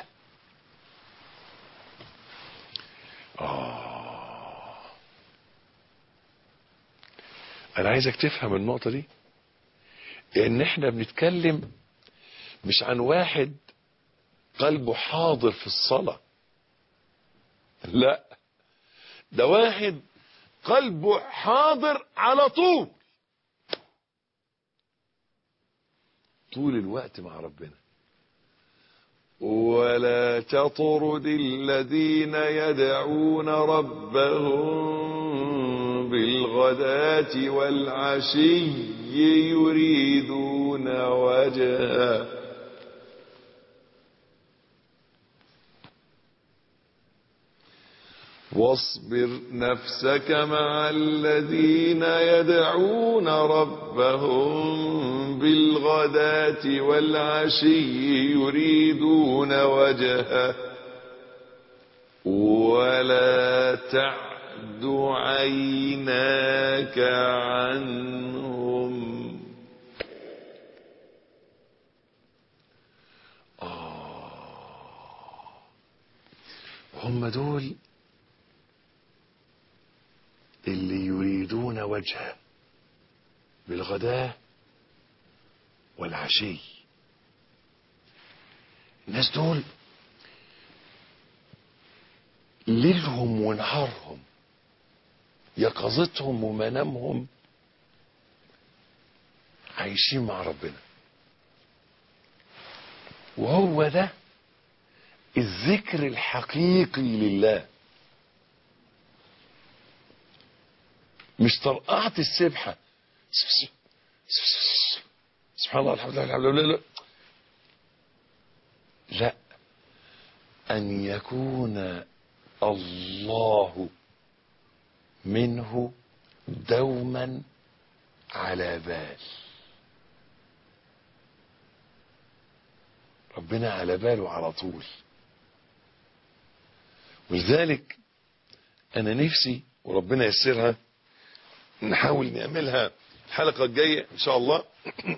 انا عايزك تفهم النقطة دي، ان احنا بنتكلم مش عن واحد قلبه حاضر في الصلاة، لا، ده واحد قلبه حاضر على طول الوقت مع ربنا. ولا تطرد الذين يدعون ربهم بالغداة والعشي يريدون وجهه واصبر نفسك مع الذين يدعون ربهم بالغداة والعشي يريدون وجهه ولا تعد عيناك عنهم. هم دول اللي يريدون وجهه بالغداة والعشي. الناس دول ليلهم ونهارهم، يقظتهم ومنامهم عايشين مع ربنا. وهو ده الذكر الحقيقي لله، مش طرقعة السبحة سبحان الله الحمد لله الحمد لله، لا، أن يكون الله منه دوما على بال. ربنا على باله على طول. ولذلك أنا نفسي وربنا يسرها نحاول نعملها الحلقة الجاية إن شاء الله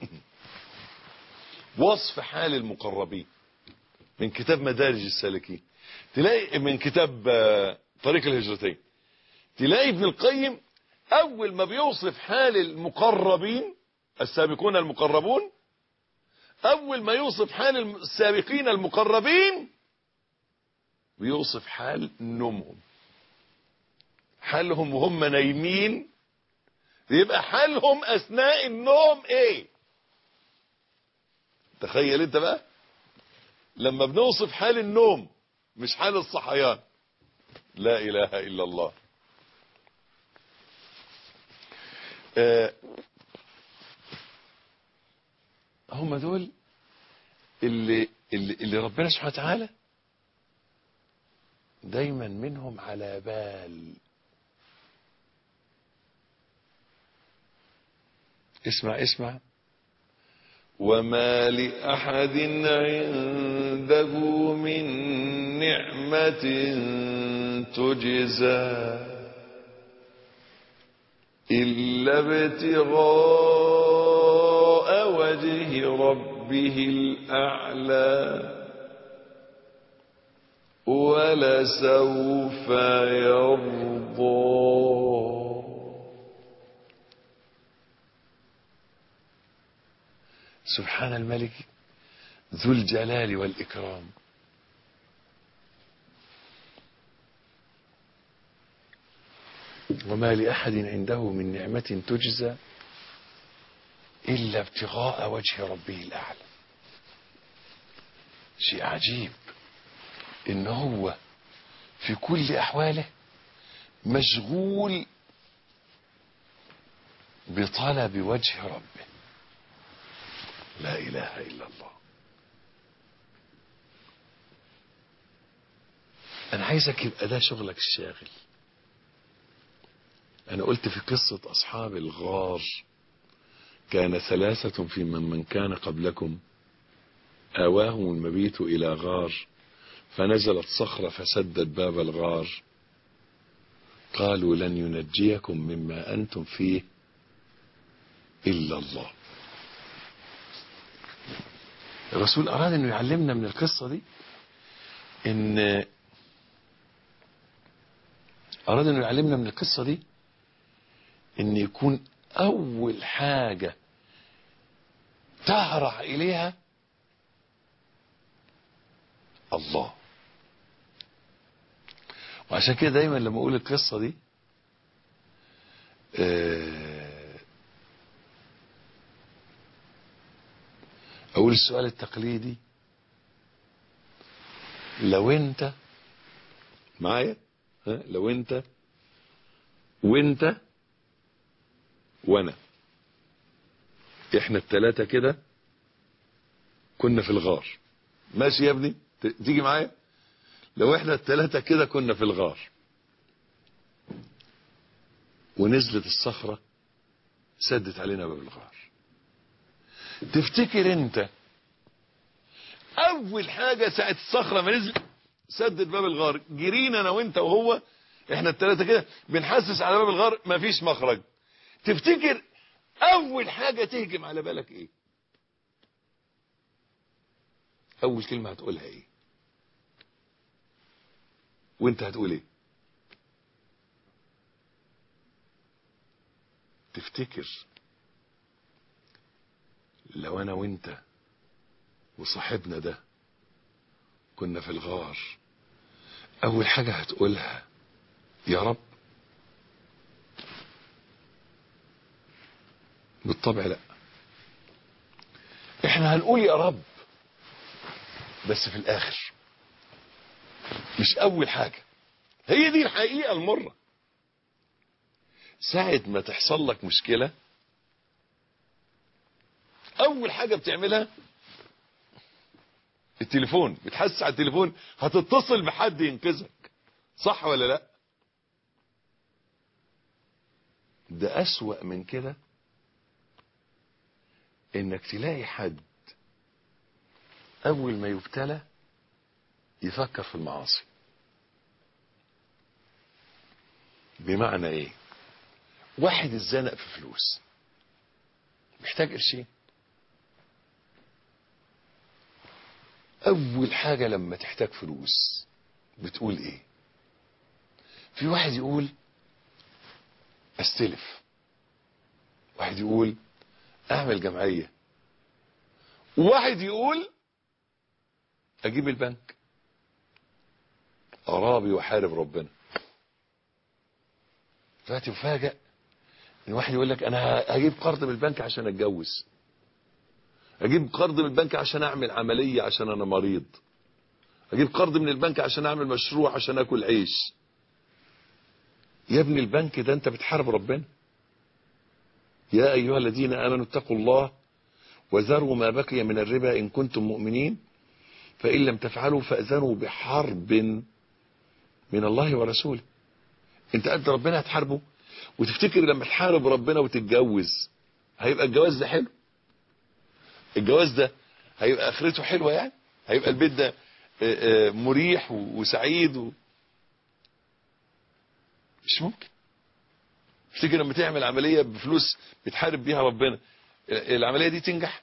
وصف حال المقربين من كتاب مدارج السالكين. تلاقي من كتاب طريق الهجرتين، تلاقي ابن القيم أول ما بيوصف حال المقربين السابقون المقربون، أول ما يوصف حال السابقين المقربين بيوصف حال نومهم، حالهم وهم نايمين يبقى حالهم اثناء النوم ايه؟ تخيل انت بقى لما بنوصف حال النوم مش حال الصحيان. لا اله الا الله. هم دول اللي ربنا سبحانه وتعالى دايما منهم على بال. اسمع وما لأحد عنده من نعمة تجزى إلا ابتغاء وجه ربه الأعلى ولسوف يرضى. سبحان الملك ذو الجلال والإكرام. وما لأحد عنده من نعمة تجزى إلا ابتغاء وجه ربه الأعلى. شيء عجيب إن هو في كل أحواله مشغول بطلب وجه ربه. لا إله إلا الله. أنا عايزك يبقى ده شغلك الشاغل. أنا قلت في قصة أصحاب الغار كان ثلاثة في من كان قبلكم آواهم المبيت إلى غار فنزلت صخرة فسدت باب الغار قالوا لن ينجيكم مما أنتم فيه إلا الله. الرسول أراد أنه يعلمنا من القصة دي إن يكون أول حاجة تهرع إليها الله. وعشان كده دايما لما أقول القصة دي أقول السؤال التقليدي: لو أنت معايا، لو أنت وأنت وأنا إحنا الثلاثة كده كنا في الغار، ماشي يا ابني؟ تيجي معايا؟ لو إحنا الثلاثة كده كنا في الغار ونزلت الصخرة سدت علينا باب الغار، تفتكر انت اول حاجة ساعة الصخرة ما نزلت سدت باب الغار جرينا انا وانت وهو، احنا الثلاثة كده بنحسس على باب الغار مفيش مخرج، تفتكر اول حاجة تهجم على بالك ايه؟ اول كلمة هتقولها ايه؟ وانت هتقول ايه؟ تفتكر لو انا وانت وصاحبنا ده كنا في الغار اول حاجة هتقولها يا رب؟ بالطبع لا. احنا هنقول يا رب بس في الاخر، مش اول حاجة. هي دي الحقيقة المرة. ساعة ما تحصل لك مشكلة اول حاجة بتعملها التليفون، بتحسس على التليفون هتتصل بحد ينقذك، صح ولا لا؟ ده اسوأ من كده انك تلاقي حد اول ما يبتلى يفكر في المعاصي. بمعنى ايه؟ واحد اتزنق في فلوس، محتاج قرشين، اول حاجة لما تحتاج فلوس بتقول ايه؟ في واحد يقول استلف، واحد يقول اعمل جمعية، واحد يقول اجيب البنك ارابي وحارب ربنا. فتفاجأ الواحد يقول لك انا هجيب قرض من البنك عشان اتجوز، اجيب قرض من البنك عشان اعمل عملية عشان انا مريض، اجيب قرض من البنك عشان اعمل مشروع عشان اكل عيش. يا ابني البنك ده انت بتحارب ربنا. يا ايها الذين امنوا اتقوا الله وذروا ما بقي من الربا ان كنتم مؤمنين فان لم تفعلوا فاذنوا بحرب من الله ورسوله. انت قد ربنا هتحاربه وتفتكر لما تحارب ربنا وتتجوز هيبقى الجواز ده حلو؟ الجواز ده هيبقى اخرته حلوه يعني؟ هيبقى البيت ده مريح وسعيد مش ممكن. تفتكر لما تعمل عمليه بفلوس بتحارب بيها ربنا العمليه دي تنجح؟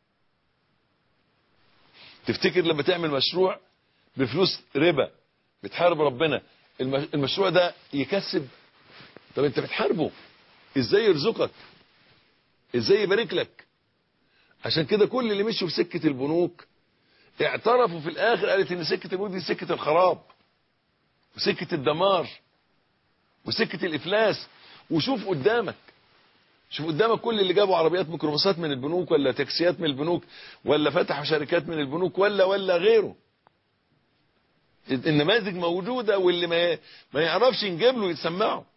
تفتكر لما تعمل مشروع بفلوس ربا بتحارب ربنا المشروع ده يكسب؟ طب انت بتحاربه ازاي يرزقك؟ ازاي يبارك لك؟ عشان كده كل اللي مشوا في سكة البنوك اعترفوا في الاخر قالت ان سكة البنوك دي سكة الخراب وسكة الدمار وسكة الافلاس. وشوف قدامك، شوف قدامك كل اللي جابوا عربيات ميكروباصات من البنوك ولا تاكسيات من البنوك ولا فتحوا شركات من البنوك ولا غيره. النماذج موجودة واللي ما يعرفش نجيب له يتسمعه.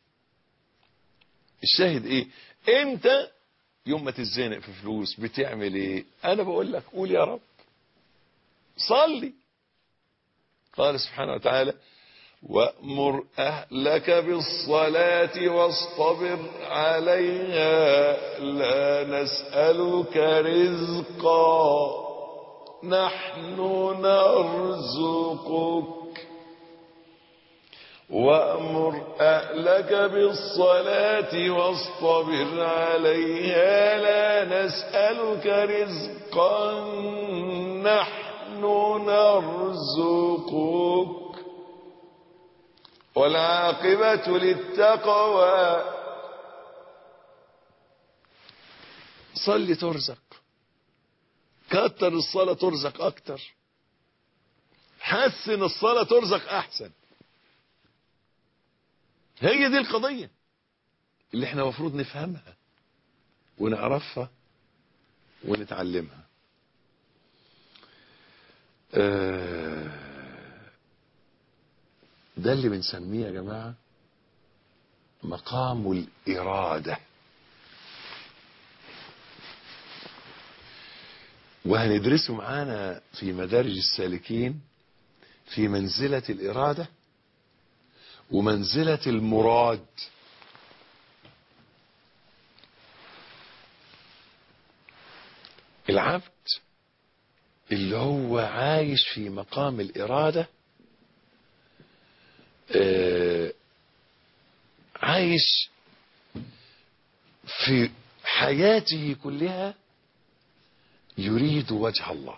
الشاهد ايه؟ انت يوم ما تتزنق في فلوس بتعمل ايه؟ انا بقول لك قول يا رب، صلي. قال سبحانه وتعالى وأمر أهلك بالصلاة واصطبر عليها لا نسألك رزقا نحن نرزقك. وأمر أهلك بالصلاة واصطبر عليها لا نسألك رزقا نحن نرزقك والعاقبة للتقوى. صلي ترزق، كتر الصلاة ترزق أكتر، حسن الصلاة ترزق أحسن. هي دي القضية اللي احنا مفروض نفهمها ونعرفها ونتعلمها. ده اللي بنسميه يا جماعة مقام الإرادة. وهندرسه معانا في مدارج السالكين في منزلة الإرادة ومنزلة المراد. العبد اللي هو عايش في مقام الإرادة عايش في حياته كلها يريد وجه الله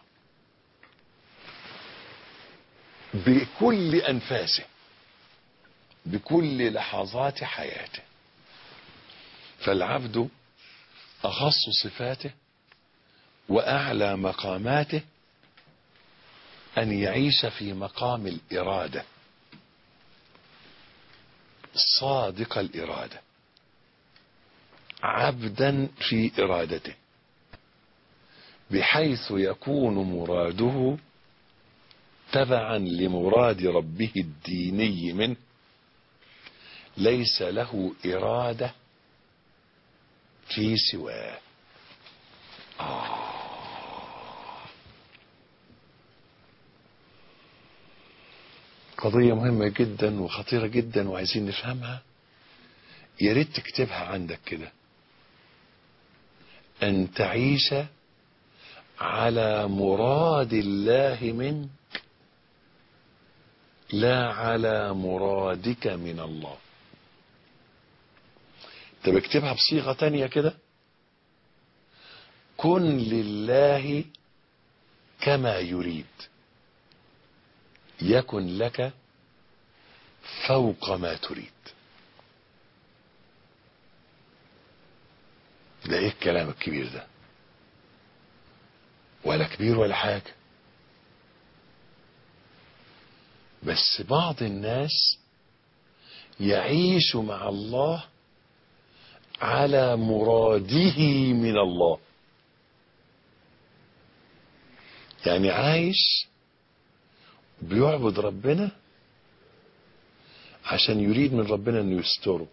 بكل أنفاسه بكل لحظات حياته. فالعبد أخص صفاته وأعلى مقاماته أن يعيش في مقام الإرادة صادق الإرادة عبدا في إرادته بحيث يكون مراده تبعا لمراد ربه الديني منه ليس له إرادة في سواه. قضية مهمة جدا وخطيرة جدا وعايزين نفهمها. يا ريت تكتبها عندك كده، أن تعيش على مراد الله منك لا على مرادك من الله. طب اكتبها بصيغة تانية كده، كن لله كما يريد يكن لك فوق ما تريد. ده ايه الكلام الكبير ده؟ ولا كبير ولا حاجة، بس بعض الناس يعيش مع الله على مراده من الله. يعني عايش بيعبد ربنا عشان يريد من ربنا انه يستره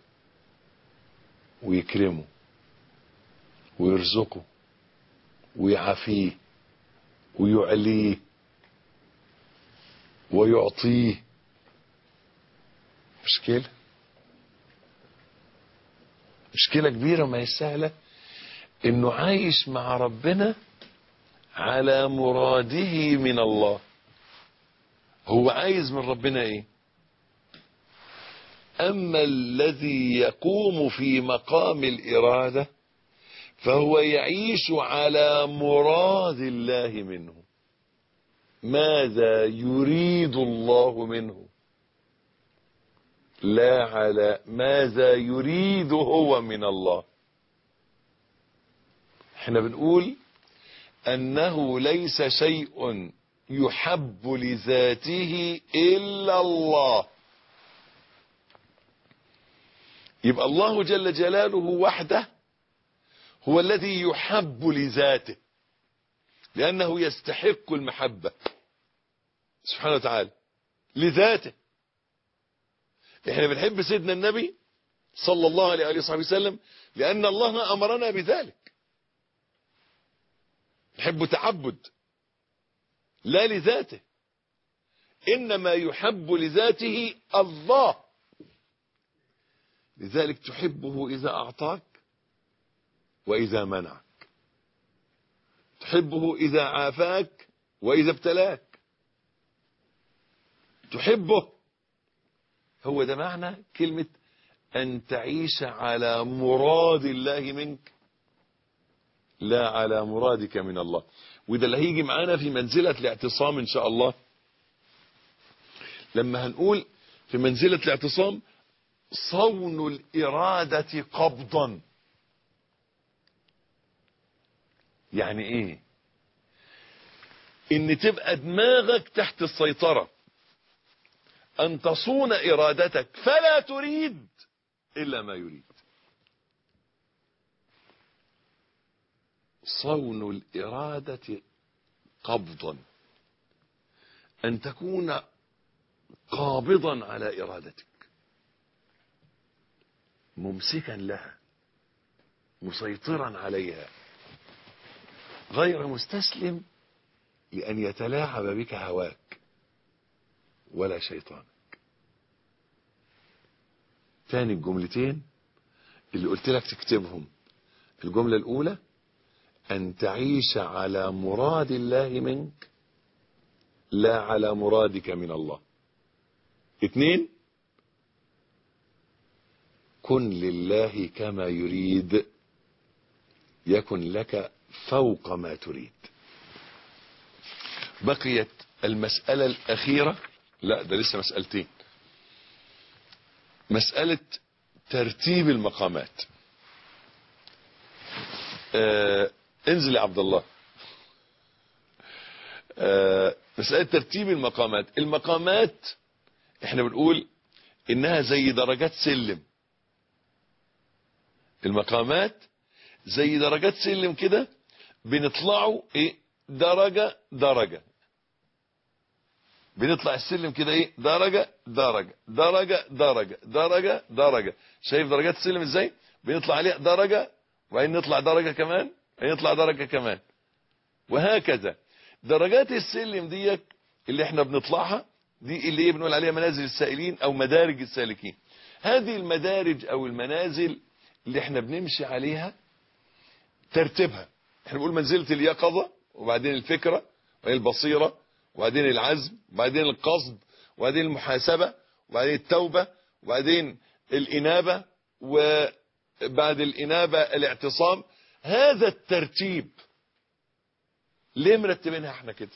ويكرمه ويرزقه ويعافيه ويعليه ويعطيه. مشكلة كبيرة ما هي سهلة، انه عايش مع ربنا على مراده من الله. هو عايز من ربنا ايه؟ اما الذي يقوم في مقام الارادة فهو يعيش على مراد الله منه. ماذا يريد الله منه، لا على ماذا يريد هو من الله. احنا بنقول انه ليس شيء يحب لذاته الا الله. يبقى الله جل جلاله وحده هو الذي يحب لذاته، لأنه يستحق المحبة سبحانه وتعالى لذاته. احنا بنحب سيدنا النبي صلى الله عليه وآله وسلم لأن الله أمرنا بذلك. نحب تعبد لا لذاته، إنما يحب لذاته الله. لذلك تحبه إذا أعطاك وإذا منعك، تحبه إذا عافاك وإذا ابتلاك، تحبه. هو ده معنى كلمة أن تعيش على مراد الله منك لا على مرادك من الله. وده اللي هيجي معانا في منزلة الاعتصام إن شاء الله، لما هنقول في منزلة الاعتصام صون الإرادة قبضا. يعني ايه؟ ان تبقى دماغك تحت السيطرة، ان تصون ارادتك فلا تريد الا ما يريد. صون الارادة قبضا، ان تكون قابضا على ارادتك، ممسكا لها، مسيطرا عليها، غير مستسلم لأن يتلاعب بك هواك ولا شيطانك. تاني الجملتين اللي قلت لك تكتبهم. الجملة الأولى أن تعيش على مراد الله منك لا على مرادك من الله. 2 كن لله كما يريد يكن لك فوق ما تريد. بقيت المسألة الأخيرة، لا ده لسه مسألتين. مسألة ترتيب المقامات. انزل يا عبد الله. مسألة ترتيب المقامات. المقامات احنا بنقول انها زي درجات سلم. المقامات زي درجات سلم كده، بنطلعوا ايه درجة درجة. بنطلع السلم كده ايه درجة درجة درجة درجة درجة درجة. شايف درجات السلم ازاي؟ بنطلع عليها درجة وبعدين نطلع درجة كمان وبعدين نطلع درجة كمان، وهكذا. درجات السلم دي اللي احنا بنطلعها دي اللي بنقول عليها منازل السائلين او مدارج السالكين. هذه المدارج او المنازل اللي احنا بنمشي عليها ترتيبها، احنا بنقول منزلة اليقظة وبعدين الفكرة وبعدين البصيرة وبعدين العزم وبعدين القصد وبعدين المحاسبة وبعدين التوبة وبعدين الإنابة وبعد الإنابة الاعتصام. هذا الترتيب ليه مرتبينها احنا كده؟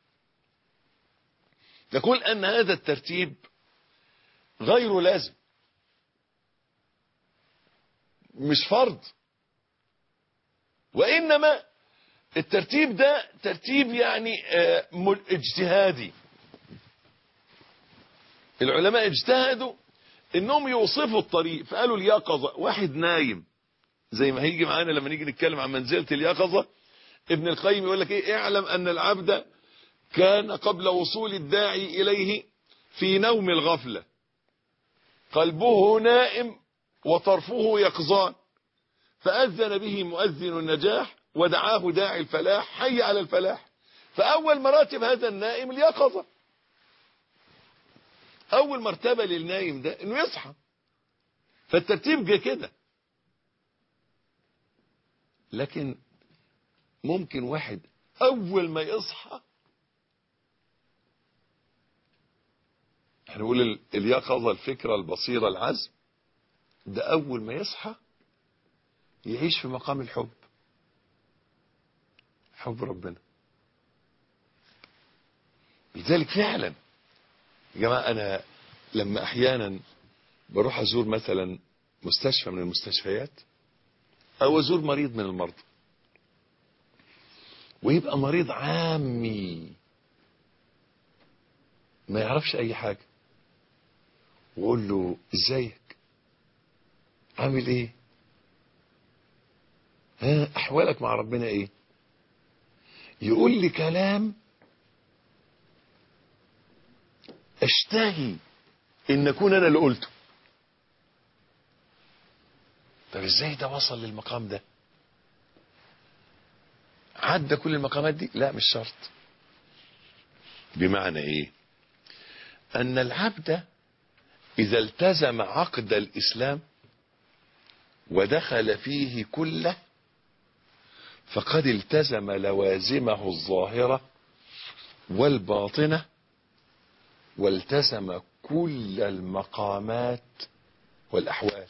نقول أن هذا الترتيب غير لازم، مش فرض، وإنما الترتيب ده ترتيب يعني اجتهادي. العلماء اجتهدوا انهم يوصفوا الطريق، فقالوا اليقظة واحد نايم زي ما هيجي معانا لما نيجي نتكلم عن منزلة اليقظة. ابن القيم يقول لك ايه؟ اعلم ان العبد كان قبل وصول الداعي اليه في نوم الغفلة، قلبه نائم وطرفه يقظان، فأذن به مؤذن النجاح ودعاه داعي الفلاح حي على الفلاح. فأول مراتب هذا النائم اليقظة. أول مرتبة للنائم ده إنه يصحى، فالترتيب جه كده. لكن ممكن واحد أول ما يصحى، احنا نقول اليقظة الفكرة البصيرة العزم، ده أول ما يصحى يعيش في مقام الحب، حب ربنا. لذلك فعلا يا جماعة أنا لما أحيانا بروح أزور مثلا مستشفى من المستشفيات أو أزور مريض من المرضى، ويبقى مريض عامي ما يعرفش أي حاجة، وأقول له إزيك، عامل إيه، ها أحوالك مع ربنا إيه، يقول لي كلام اشتهي ان اكون انا اللي قلته. طب ازاي ده وصل للمقام ده؟ عدى كل المقامات دي؟ لا مش شرط. بمعنى ايه؟ ان العبد اذا التزم عقد الاسلام ودخل فيه كله فقد التزم لوازمه الظاهرة والباطنة، والتزم كل المقامات والأحوال.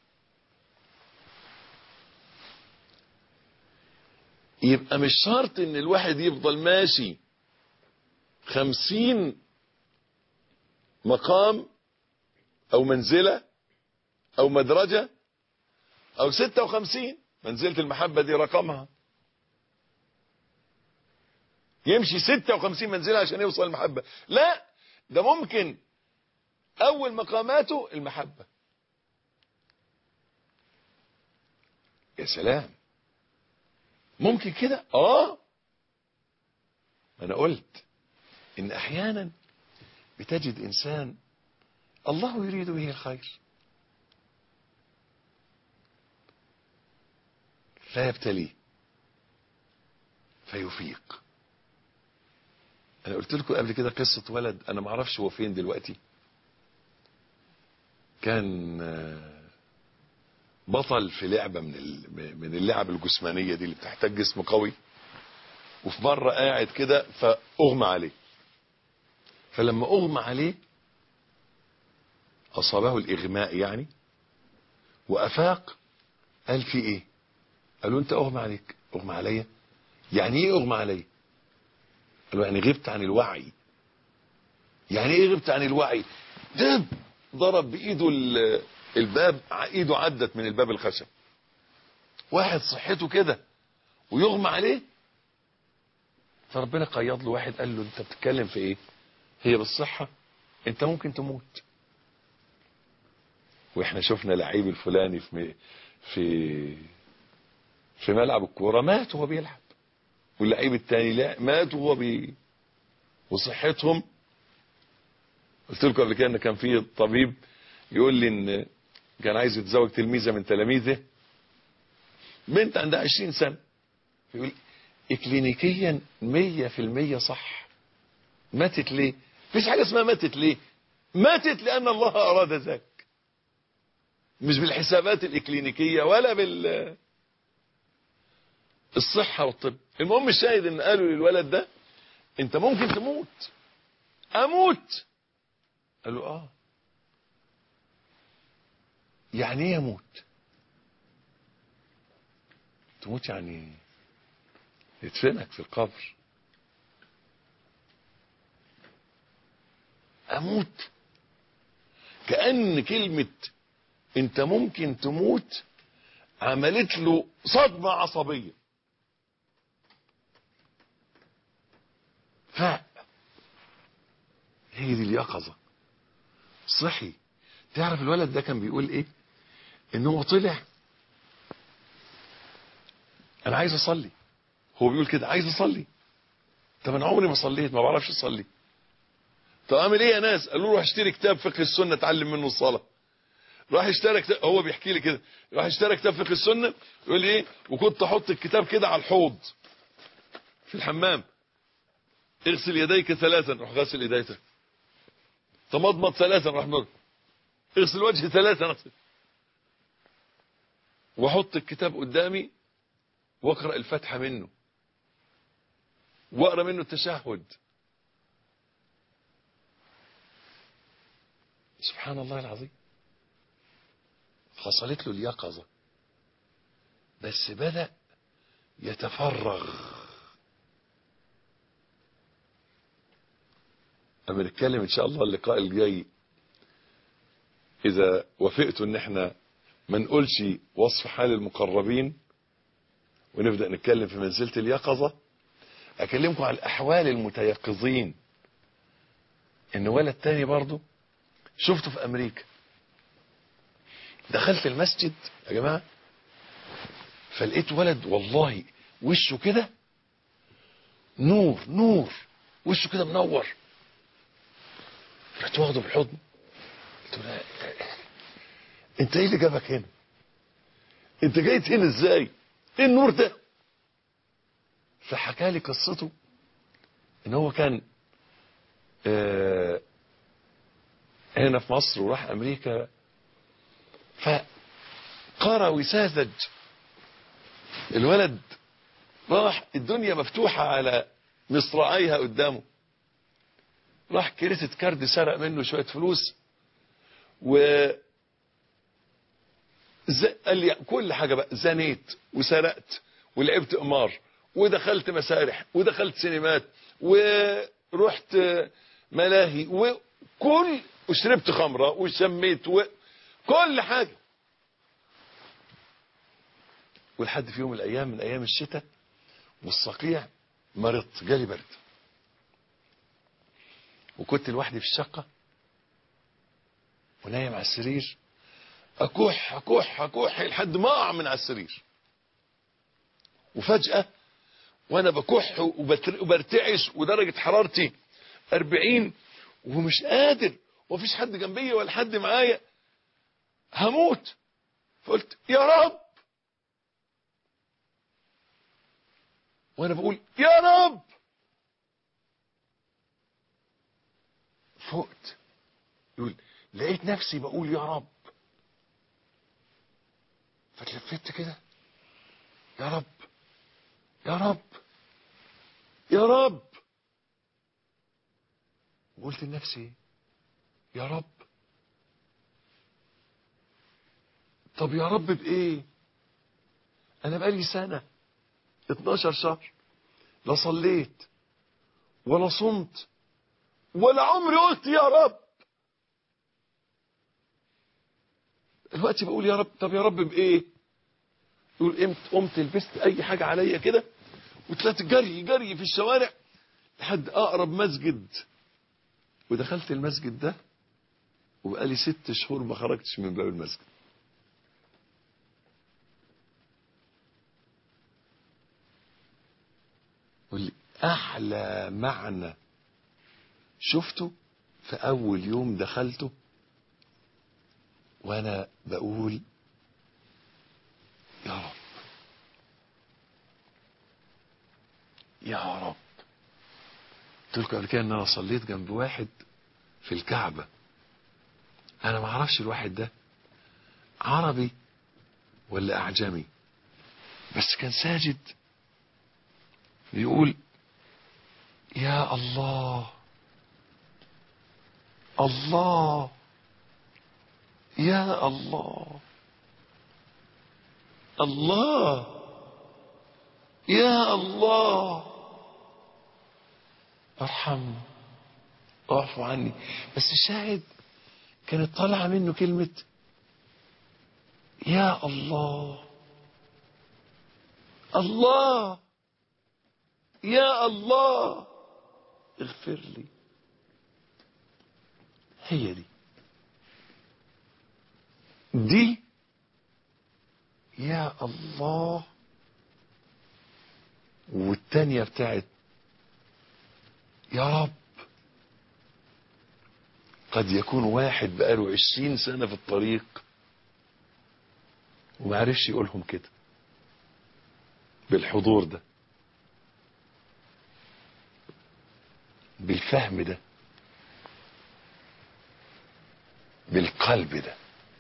يبقى مش شرط ان الواحد يفضل ماشي 50 مقام او منزلة او مدرجة او 56 منزلة المحبة دي رقمها، يمشي 56 منزلة عشان يوصل المحبة. لا، ده ممكن اول مقاماته المحبة. يا سلام، ممكن كده؟ انا قلت ان احيانا بتجد انسان الله يريد به الخير فيبتليه فيفيق. انا قلت لكم قبل كده قصة ولد انا ما اعرفش هو فين دلوقتي، كان بطل في لعبة من اللعب الجسمانية دي اللي بتحتاج جسم قوي، وفي مرة قاعد كده فاغمى عليه، فلما اغمى عليه اصابه الاغماء يعني، وافاق قال في ايه؟ قالوا انت اغمى عليك. اغمى عليا؟ يعني ايه اغمى عليا؟ قالوا يعني غبت عن الوعي. يعني ايه غبت عن الوعي؟ دب ضرب بايده الباب، ايده عدت من الباب الخشب. واحد صحته كده ويغمى عليه، فربنا قيض له واحد قال له انت بتتكلم في ايه؟ هي بالصحة انت ممكن تموت. واحنا شفنا لعيب الفلاني في ملعب الكورة مات وهو بيلعب، واللعيب التاني لا مات وهو وصحتهم. قلت لكم قبل كده ان كان في طبيب يقول لي ان كان عايز يتزوج تلميذة من تلاميذه، بنت عندها 20 سنة، يقول اكلينيكيا 100% صح. ماتت ليه؟ مفيش حاجة اسمها ماتت ليه، ماتت لأن الله أراد ذاك، مش بالحسابات الإكلينيكية ولا الصحة والطب. المهم الشاهد ان قالوا للولد ده انت ممكن تموت. اموت؟ قالوا يعني ايه اموت؟ تموت يعني يدفنك في القبر. اموت كأن كلمة انت ممكن تموت عملت له صدمة عصبية. هي دي اليقظة. صحي. تعرف الولد ده كان بيقول ايه؟ ان هو طلع انا عايز اصلي. هو بيقول كده عايز اصلي. طب انا عمري ما صليت، ما بعرفش اصلي. طب اعمل ايه يا ناس؟ قالوا له روح اشتري كتاب فقه السنه اتعلم منه الصلاه. راح اشترى كتاب، هو بيحكي لي كده، راح اشترى كتاب فقه السنه. يقول لي ايه؟ وكنت احط الكتاب كده على الحوض في الحمام، اغسل يديك 3، روح غسل يديك. تمضمض 3، روح مضمض. اغسل وجهي 3، واحط الكتاب قدامي واقرا الفاتحه منه، واقرا منه التشهد. سبحان الله العظيم. حصلت له اليقظه، بس بدأ يتفرغ. اما نتكلم ان شاء الله اللقاء الجاي، اذا وافقت ان احنا ما نقولش وصف حال المقربين ونبدأ نتكلم في منزلة اليقظة، اكلمكم عن الاحوال المتيقظين. ان ولد تاني برضو شفته في امريكا، دخلت المسجد يا جماعة، فلقيت ولد والله وشه كده نور نور، وشه كده منور. رحت واخده بالحضن، قلت له انت ايه اللي جابك هنا؟ انت جايت هنا ازاي؟ ايه النور ده؟ فحكى لي قصته ان هو كان هنا في مصر وراح امريكا، فقرأ وساذج. الولد راح الدنيا مفتوحة على مصراعيها قدامه، راح كريدت كارد سرق منه شوية فلوس، قال لي كل حاجة بقى، زنيت وسرقت ولعبت قمار ودخلت مسارح ودخلت سينمات ورحت ملاهي وشربت خمرة وشميت وكل حاجة. ولحد في يوم من الأيام، من أيام الشتاء والصقيع، مرضت، جالي برد، وكنت لوحدي في الشقة ونايم على السرير، أكح أكح أكح لحد ما أقع من على السرير. وفجأة وأنا بكح وبرتعش ودرجة حرارتي 40 ومش قادر ومفيش حد جنبي ولا حد معايا، هموت. فقلت يا رب، وأنا بقول يا رب فقت. يقول لقيت نفسي بقول يا رب، فتلفت كده، يا رب يا رب يا رب. وقلت لنفسي يا رب، طب يا رب بإيه؟ أنا بقالي سنة 12 شهر لا صليت ولا صمت ولا عمري قلت يا رب. دلوقتي بقول يا رب، طب يا رب بإيه؟ يقول قمت لبست أي حاجة عليا كده وطلعت جري جري في الشوارع لحد أقرب مسجد، ودخلت المسجد ده وبقالي 6 شهور ما خرجتش من باب المسجد. واللي أحلى معنى شفته في أول يوم دخلته وأنا بقول يا رب يا رب. قلت لكم قبل كده ان انا صليت جنب واحد في الكعبة، انا ما اعرفش الواحد ده عربي ولا اعجمي، بس كان ساجد بيقول يا الله الله يا الله الله يا الله ارحمني واعفو عني. بس الشاهد كانت طالعه منه كلمه يا الله الله يا الله اغفر لي. هي دي يا الله والتانية بتاعت يا رب. قد يكون واحد بقاله 20 سنة في الطريق ومعرفش يقولهم كده بالحضور ده، بالفهم ده، بالقلب ده.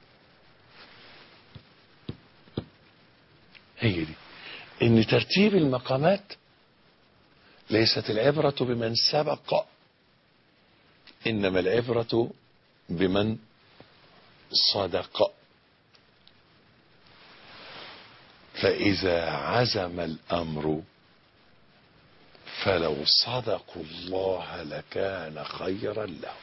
هي دي ان ترتيب المقامات ليست العبرة بمن سبق، انما العبرة بمن صدق. فاذا عزم الامر فلو صدقوا الله لكان خيرا لهم.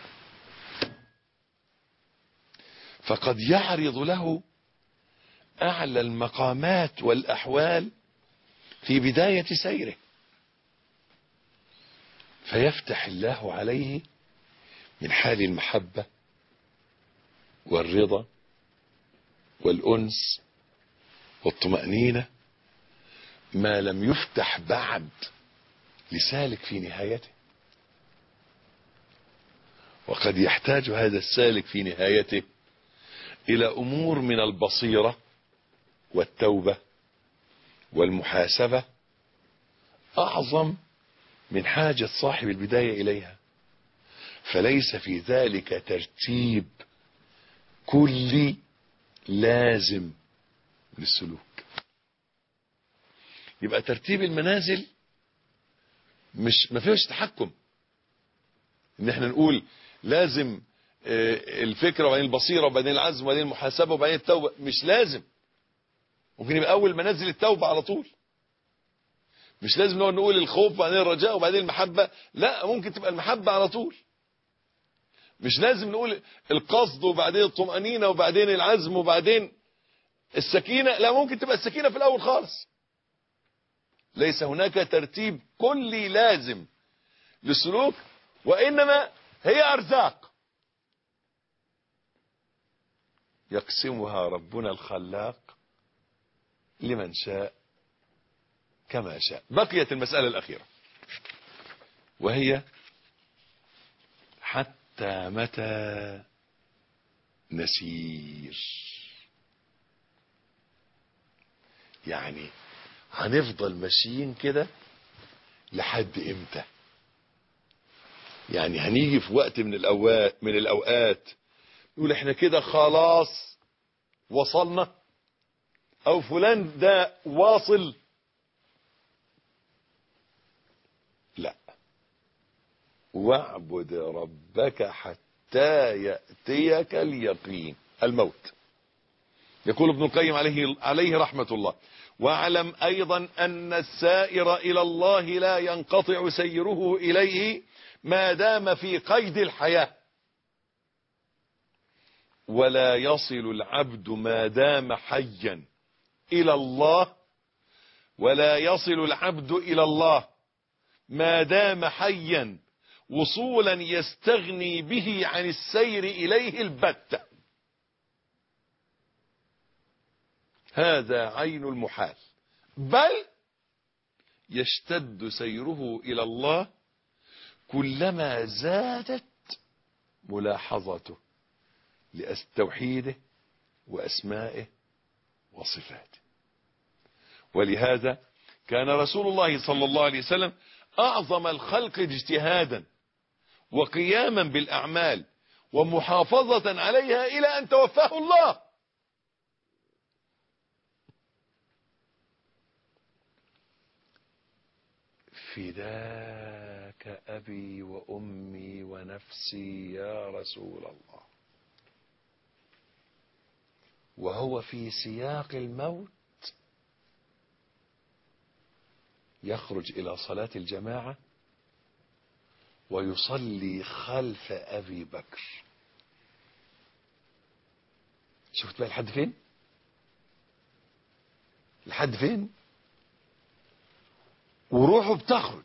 فقد يعرض له اعلى المقامات والاحوال في بداية سيره، فيفتح الله عليه من حال المحبة والرضا والأنس والطمأنينة ما لم يفتح بعد لسالك في نهايته. وقد يحتاج هذا السالك في نهايته إلى أمور من البصيرة والتوبة والمحاسبة أعظم من حاجة صاحب البداية إليها. فليس في ذلك ترتيب كلي لازم للسلوك. يبقى ترتيب المنازل ما فيهوش تحكم، ان احنا نقول لازم الفكرة وبعدين البصيرة وبعدين العزم وبعدين المحاسبة وبعدين التوبة. مش لازم. ممكن يبقى اول منازل التوبة على طول. مش لازم نقول الخوف وبعدين الرجاء وبعدين المحبة. لا، ممكن تبقى المحبة على طول. مش لازم نقول القصد وبعدين الطمأنينة وبعدين العزم وبعدين السكينة. لا، ممكن تبقى السكينة في الأول خالص. ليس هناك ترتيب كلي لازم للسلوك، وإنما هي أرزاق يقسمها ربنا الخلاق لمن شاء كما شاء. بقيت المسألة الأخيرة وهي حتى متى نسير. يعني هنفضل ماشيين كده لحد امتى؟ يعني هنيجي في وقت من الأوقات يقول احنا كده خلاص وصلنا، او فلان ده واصل. لا، واعبد ربك حتى يأتيك اليقين، الموت. يقول ابن القيم عليه رحمة الله: واعلم ايضا ان السائر الى الله لا ينقطع سيره اليه ما دام في قيد الحياة، ولا يصل العبد ما دام حيا الى الله، ولا يصل العبد الى الله ما دام حيا وصولا يستغني به عن السير اليه البتة. هذا عين المحال، بل يشتد سيره الى الله كلما زادت ملاحظته لتوحيده واسمائه وصفاته. ولهذا كان رسول الله صلى الله عليه وسلم اعظم الخلق اجتهادا وقياما بالاعمال ومحافظة عليها الى ان توفاه الله. فداك ابي وامي ونفسي يا رسول الله. وهو في سياق الموت يخرج الى صلاة الجماعة ويصلي خلف ابي بكر. شفت بقى لحد فين؟ لحد فين؟ وروحه بتخرج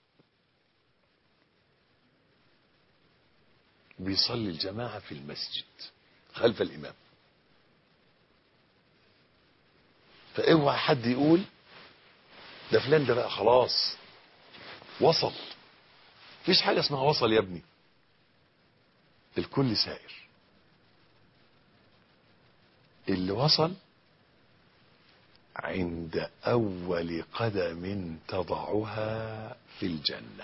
بيصلي الجماعة في المسجد خلف الامام. فاوعى حد يقول ده فلان ده بقى خلاص وصل. مفيش حاجة اسمها وصل يا ابني، الكل سائر. اللي وصل عند أول قدم تضعها في الجنة.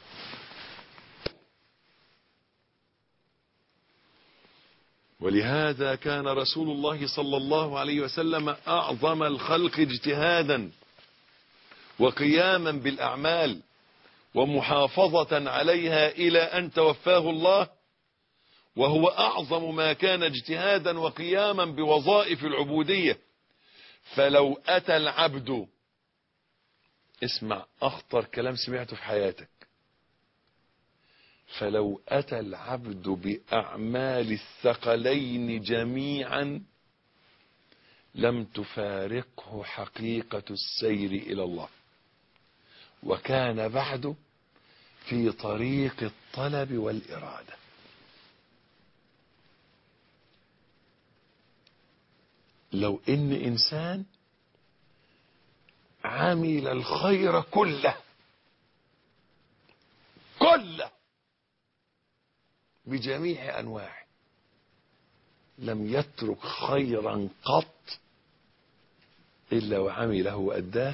ولهذا كان رسول الله صلى الله عليه وسلم أعظم الخلق اجتهادا وقياما بالأعمال ومحافظة عليها إلى أن توفاه الله، وهو أعظم ما كان اجتهادا وقياما بوظائف العبودية. فلو أتى العبد، اسمع أخطر كلام سمعته في حياتك، فلو أتى العبد بأعمال الثقلين جميعا لم تفارقه حقيقة السير إلى الله، وكان بعد في طريق الطلب والإرادة. لو إن إنسان عمل الخير كله بجميع أنواعه، لم يترك خيرا قط إلا وعمله وأداه،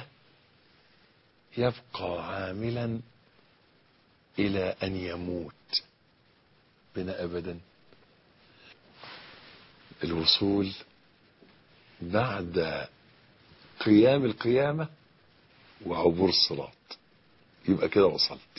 يبقى عاملا إلى أن يموت بنا أبدا. الوصول بعد قيام القيامة وعبور الصراط، يبقى كده وصلت.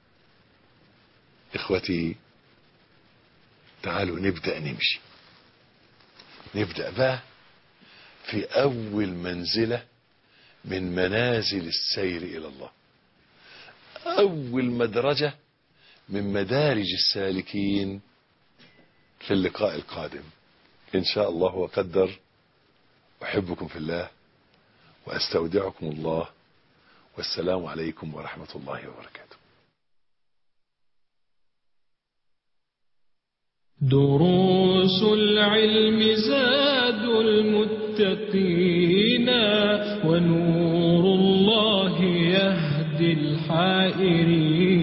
إخوتي تعالوا نبدأ نمشي، نبدأ بقى في أول منزلة من منازل السير إلى الله، أول مدرجة من مدارج السالكين في اللقاء القادم إن شاء الله وقدر. أحبكم في الله وأستودعكم الله، والسلام عليكم ورحمة الله وبركاته. دروس العلم زاد المتقين، ونور الله يهدي الحائرين.